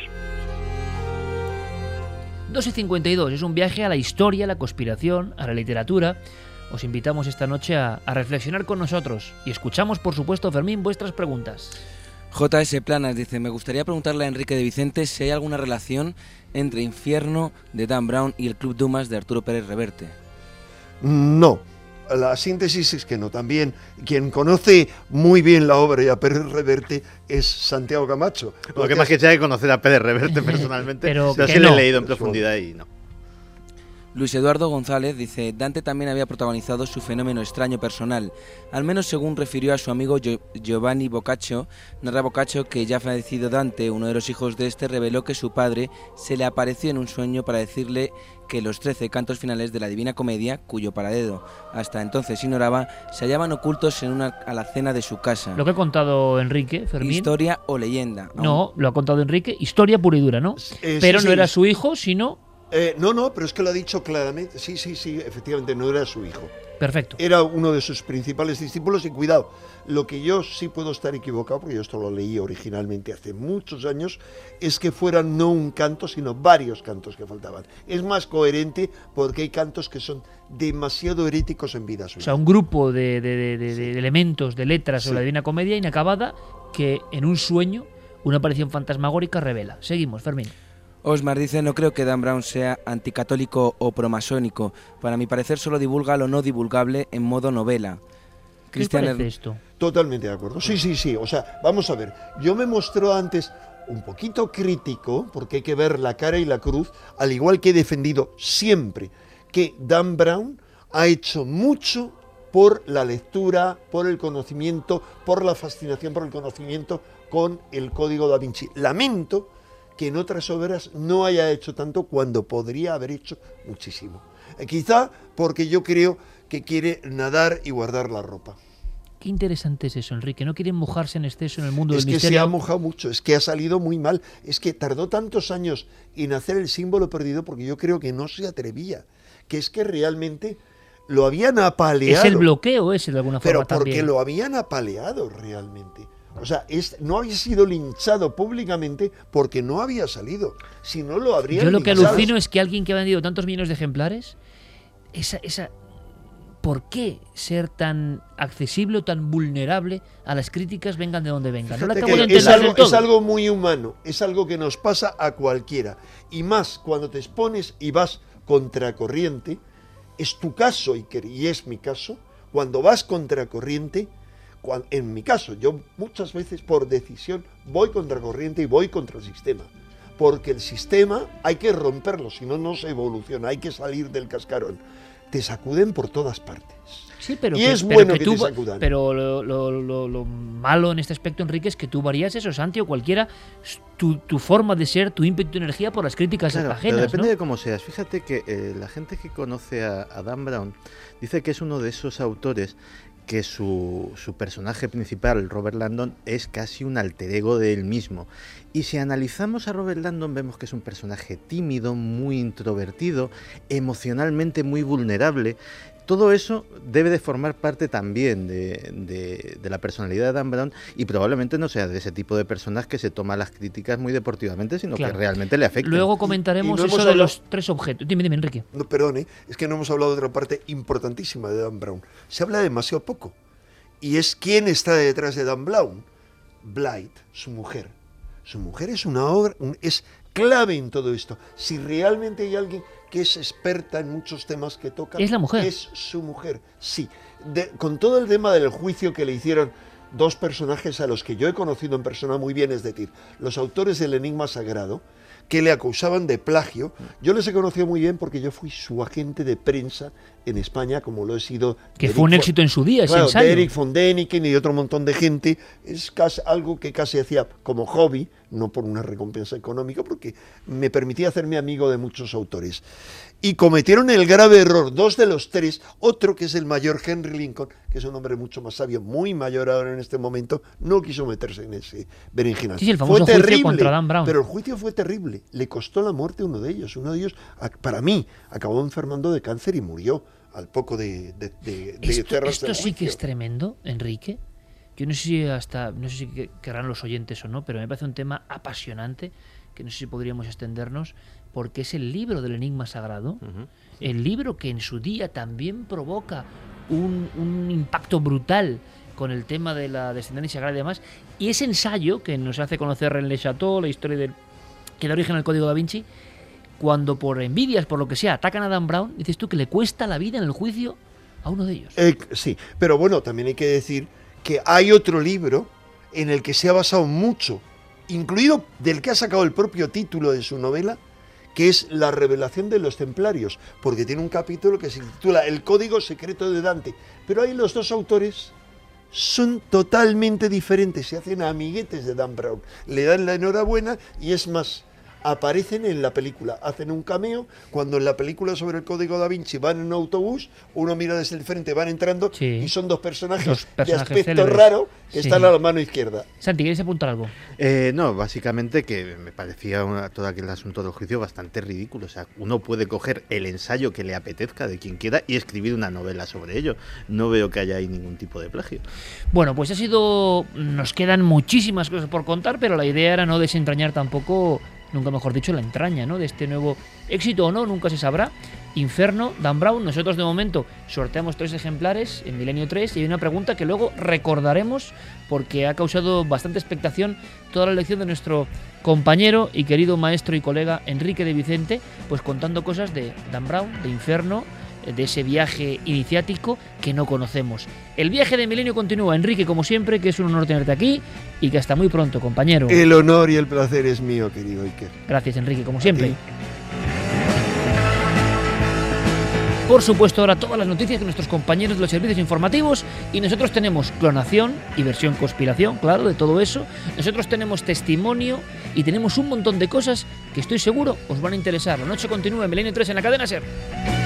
dos y cincuenta y dos, es un viaje a la historia, a la conspiración, a la literatura. Os invitamos esta noche a, a reflexionar con nosotros y escuchamos, por supuesto, Fermín, vuestras preguntas. J S Planas dice, me gustaría preguntarle a Enrique de Vicente si hay alguna relación entre Infierno de Dan Brown y el Club Dumas de Arturo Pérez Reverte. No. La síntesis es que no. También quien conoce muy bien la obra y a Pérez Reverte es Santiago Camacho. Lo que más que sea que conocer a Pérez Reverte personalmente, pero pero sí no. le he leído en profundidad y no. Luis Eduardo González dice, Dante también había protagonizado su fenómeno extraño personal, al menos según refirió a su amigo Giovanni Boccaccio. Narra Boccaccio que ya fallecido Dante, uno de los hijos de este, reveló que su padre se le apareció en un sueño para decirle que los trece cantos finales de la Divina Comedia, cuyo paradero hasta entonces ignoraba, se hallaban ocultos en una alacena de su casa. Lo que ha contado Enrique, Fermín. ¿Historia o leyenda? No, lo ha contado Enrique, historia pura y dura, ¿no? Eh, Pero sí, no sí. era su hijo, sino... Eh, no, no, pero es que lo ha dicho claramente. Sí, sí, sí, efectivamente no era su hijo. Perfecto. Era uno de sus principales discípulos y cuidado, lo que yo sí puedo estar equivocado, porque yo esto lo leí originalmente hace muchos años, es que fueran no un canto, sino varios cantos que faltaban. Es más coherente porque hay cantos que son demasiado heréticos en vida suya. O sea, un grupo de, de, de, de, sí. de elementos, de letras sobre sí. la Divina Comedia inacabada que en un sueño una aparición fantasmagórica revela. Seguimos, Fermín. Osmar dice, no creo que Dan Brown sea anticatólico o promasónico. Para mi parecer solo divulga lo no divulgable en modo novela. ¿Qué te parece esto? Totalmente de acuerdo. Sí, sí, sí. O sea, vamos a ver. Yo me mostró antes un poquito crítico, porque hay que ver la cara y la cruz, al igual que he defendido siempre que Dan Brown ha hecho mucho por la lectura, por el conocimiento, por la fascinación por el conocimiento con el Código da Vinci. Lamento que en otras obras no haya hecho tanto cuando podría haber hecho muchísimo. Eh, quizá porque yo creo que quiere nadar y guardar la ropa. Qué interesante es eso, Enrique. No quieren mojarse en exceso en el mundo es del misterio. Es que se ha mojado mucho, es que ha salido muy mal. Es que tardó tantos años en hacer el símbolo perdido porque yo creo que no se atrevía. Que es que realmente lo habían apaleado. Es el bloqueo ese de alguna forma Pero porque también. lo habían apaleado realmente. O sea, es, no había sido linchado públicamente porque no había salido. Si no lo habrían Yo lo que linchado. alucino es que alguien que ha vendido tantos millones de ejemplares, esa, esa, ¿por qué ser tan accesible o tan vulnerable a las críticas, vengan de donde vengan? No la acabo de entender es, algo, del todo. es algo muy humano, es algo que nos pasa a cualquiera. Y más cuando te expones y vas contracorriente, es tu caso y, que, y es mi caso, cuando vas contracorriente. Cuando, en mi caso, yo muchas veces por decisión voy contra corriente y voy contra el sistema, porque el sistema hay que romperlo, si no, no se evoluciona, hay que salir del cascarón. Te sacuden por todas partes. Sí, pero y que, es pero bueno que, que tú, te sacudan. Pero lo, lo, lo, lo malo en este aspecto, Enrique, es que tú varías eso, Santi, o cualquiera, tu, tu forma de ser, tu ímpetu, tu energía por las críticas claro, ajenas, pero depende ¿no? de cómo seas. Fíjate que eh, la gente que conoce a, a Dan Brown dice que es uno de esos autores que su, su personaje principal, Robert Langdon, es casi un alter ego de él mismo. Y si analizamos a Robert Langdon, vemos que es un personaje tímido, muy introvertido, emocionalmente muy vulnerable. Todo eso debe de formar parte también de, de, de la personalidad de Dan Brown, y probablemente no sea de ese tipo de personas que se toma las críticas muy deportivamente, sino claro, que realmente le afectan. Luego comentaremos y, y no eso hablado... de los tres objetos. Dime, dime, Enrique. No, perdone, es que no hemos hablado de otra parte importantísima de Dan Brown. Se habla demasiado poco. Y es quién está detrás de Dan Brown. Blythe, su mujer. Su mujer es una obra, un, es clave en todo esto. Si realmente hay alguien que es experta en muchos temas que toca, es la mujer. Es su mujer, sí. De, con todo el tema del juicio que le hicieron dos personajes a los que yo he conocido en persona muy bien, es decir, los autores del Enigma Sagrado, que le acusaban de plagio. Yo les he conocido muy bien porque yo fui su agente de prensa en España, como lo he sido. Que fue un éxito en su día, claro, ese ensayo. De Eric von Däniken y de otro montón de gente. Es casi algo que casi hacía como hobby, no por una recompensa económica, porque me permitía hacerme amigo de muchos autores. Y cometieron el grave error, dos de los tres, otro que es el mayor Henry Lincoln, que es un hombre mucho más sabio, muy mayor ahora en este momento, no quiso meterse en ese berenjenal. Sí, el famoso fue juicio terrible, contra Dan Brown. Pero el juicio fue terrible, le costó la muerte a uno de ellos. Uno de ellos, para mí, acabó enfermando de cáncer y murió al poco de, de, de, de Esto, cerrarse esto el sí que juicio. es tremendo, Enrique. Yo no sé si hasta, no sé si querrán los oyentes o no, pero me parece un tema apasionante, que no sé si podríamos extendernos, porque es el libro del Enigma Sagrado, uh-huh. el libro que en su día también provoca un, un impacto brutal con el tema de la descendencia sagrada y demás, y ese ensayo que nos hace conocer René Chateau, la historia del, que da origen al Código da Vinci, cuando por envidias, por lo que sea, atacan a Dan Brown, dices tú que le cuesta la vida en el juicio a uno de ellos. Eh, sí, pero bueno, también hay que decir que hay otro libro en el que se ha basado mucho, incluido del que ha sacado el propio título de su novela, que es La revelación de los templarios, porque tiene un capítulo que se titula El código secreto de Dante, pero ahí los dos autores son totalmente diferentes, se hacen amiguetes de Dan Brown, le dan la enhorabuena y es más, aparecen en la película, hacen un cameo, cuando en la película sobre el Código da Vinci van en un autobús, uno mira desde el frente, van entrando sí. y son dos personajes, dos personajes de aspecto célebres. Raro que sí. están a la mano izquierda. Santi, ¿quieres apuntar algo? Eh, no, básicamente que me parecía una, todo aquel asunto del juicio bastante ridículo. O sea, uno puede coger el ensayo que le apetezca de quien quiera y escribir una novela sobre ello. No veo que haya ahí ningún tipo de plagio. Bueno, pues ha sido... Nos quedan muchísimas cosas por contar, pero la idea era no desentrañar tampoco... nunca mejor dicho, la entraña, ¿no?, de este nuevo éxito o no, nunca se sabrá, Inferno, Dan Brown. Nosotros de momento sorteamos tres ejemplares en Milenio tres y hay una pregunta que luego recordaremos porque ha causado bastante expectación toda la lección de nuestro compañero y querido maestro y colega Enrique de Vicente, pues contando cosas de Dan Brown, de Inferno, de ese viaje iniciático que no conocemos. El viaje de Milenio continúa. Enrique, como siempre, que es un honor tenerte aquí y que hasta muy pronto, compañero. El honor y el placer es mío, querido Iker. Gracias, Enrique, como siempre. Por supuesto, ahora todas las noticias de nuestros compañeros de los servicios informativos y nosotros tenemos clonación y versión conspiración, claro, de todo eso. Nosotros tenemos testimonio y tenemos un montón de cosas que estoy seguro os van a interesar. La noche continúa en Milenio tres en la cadena SER.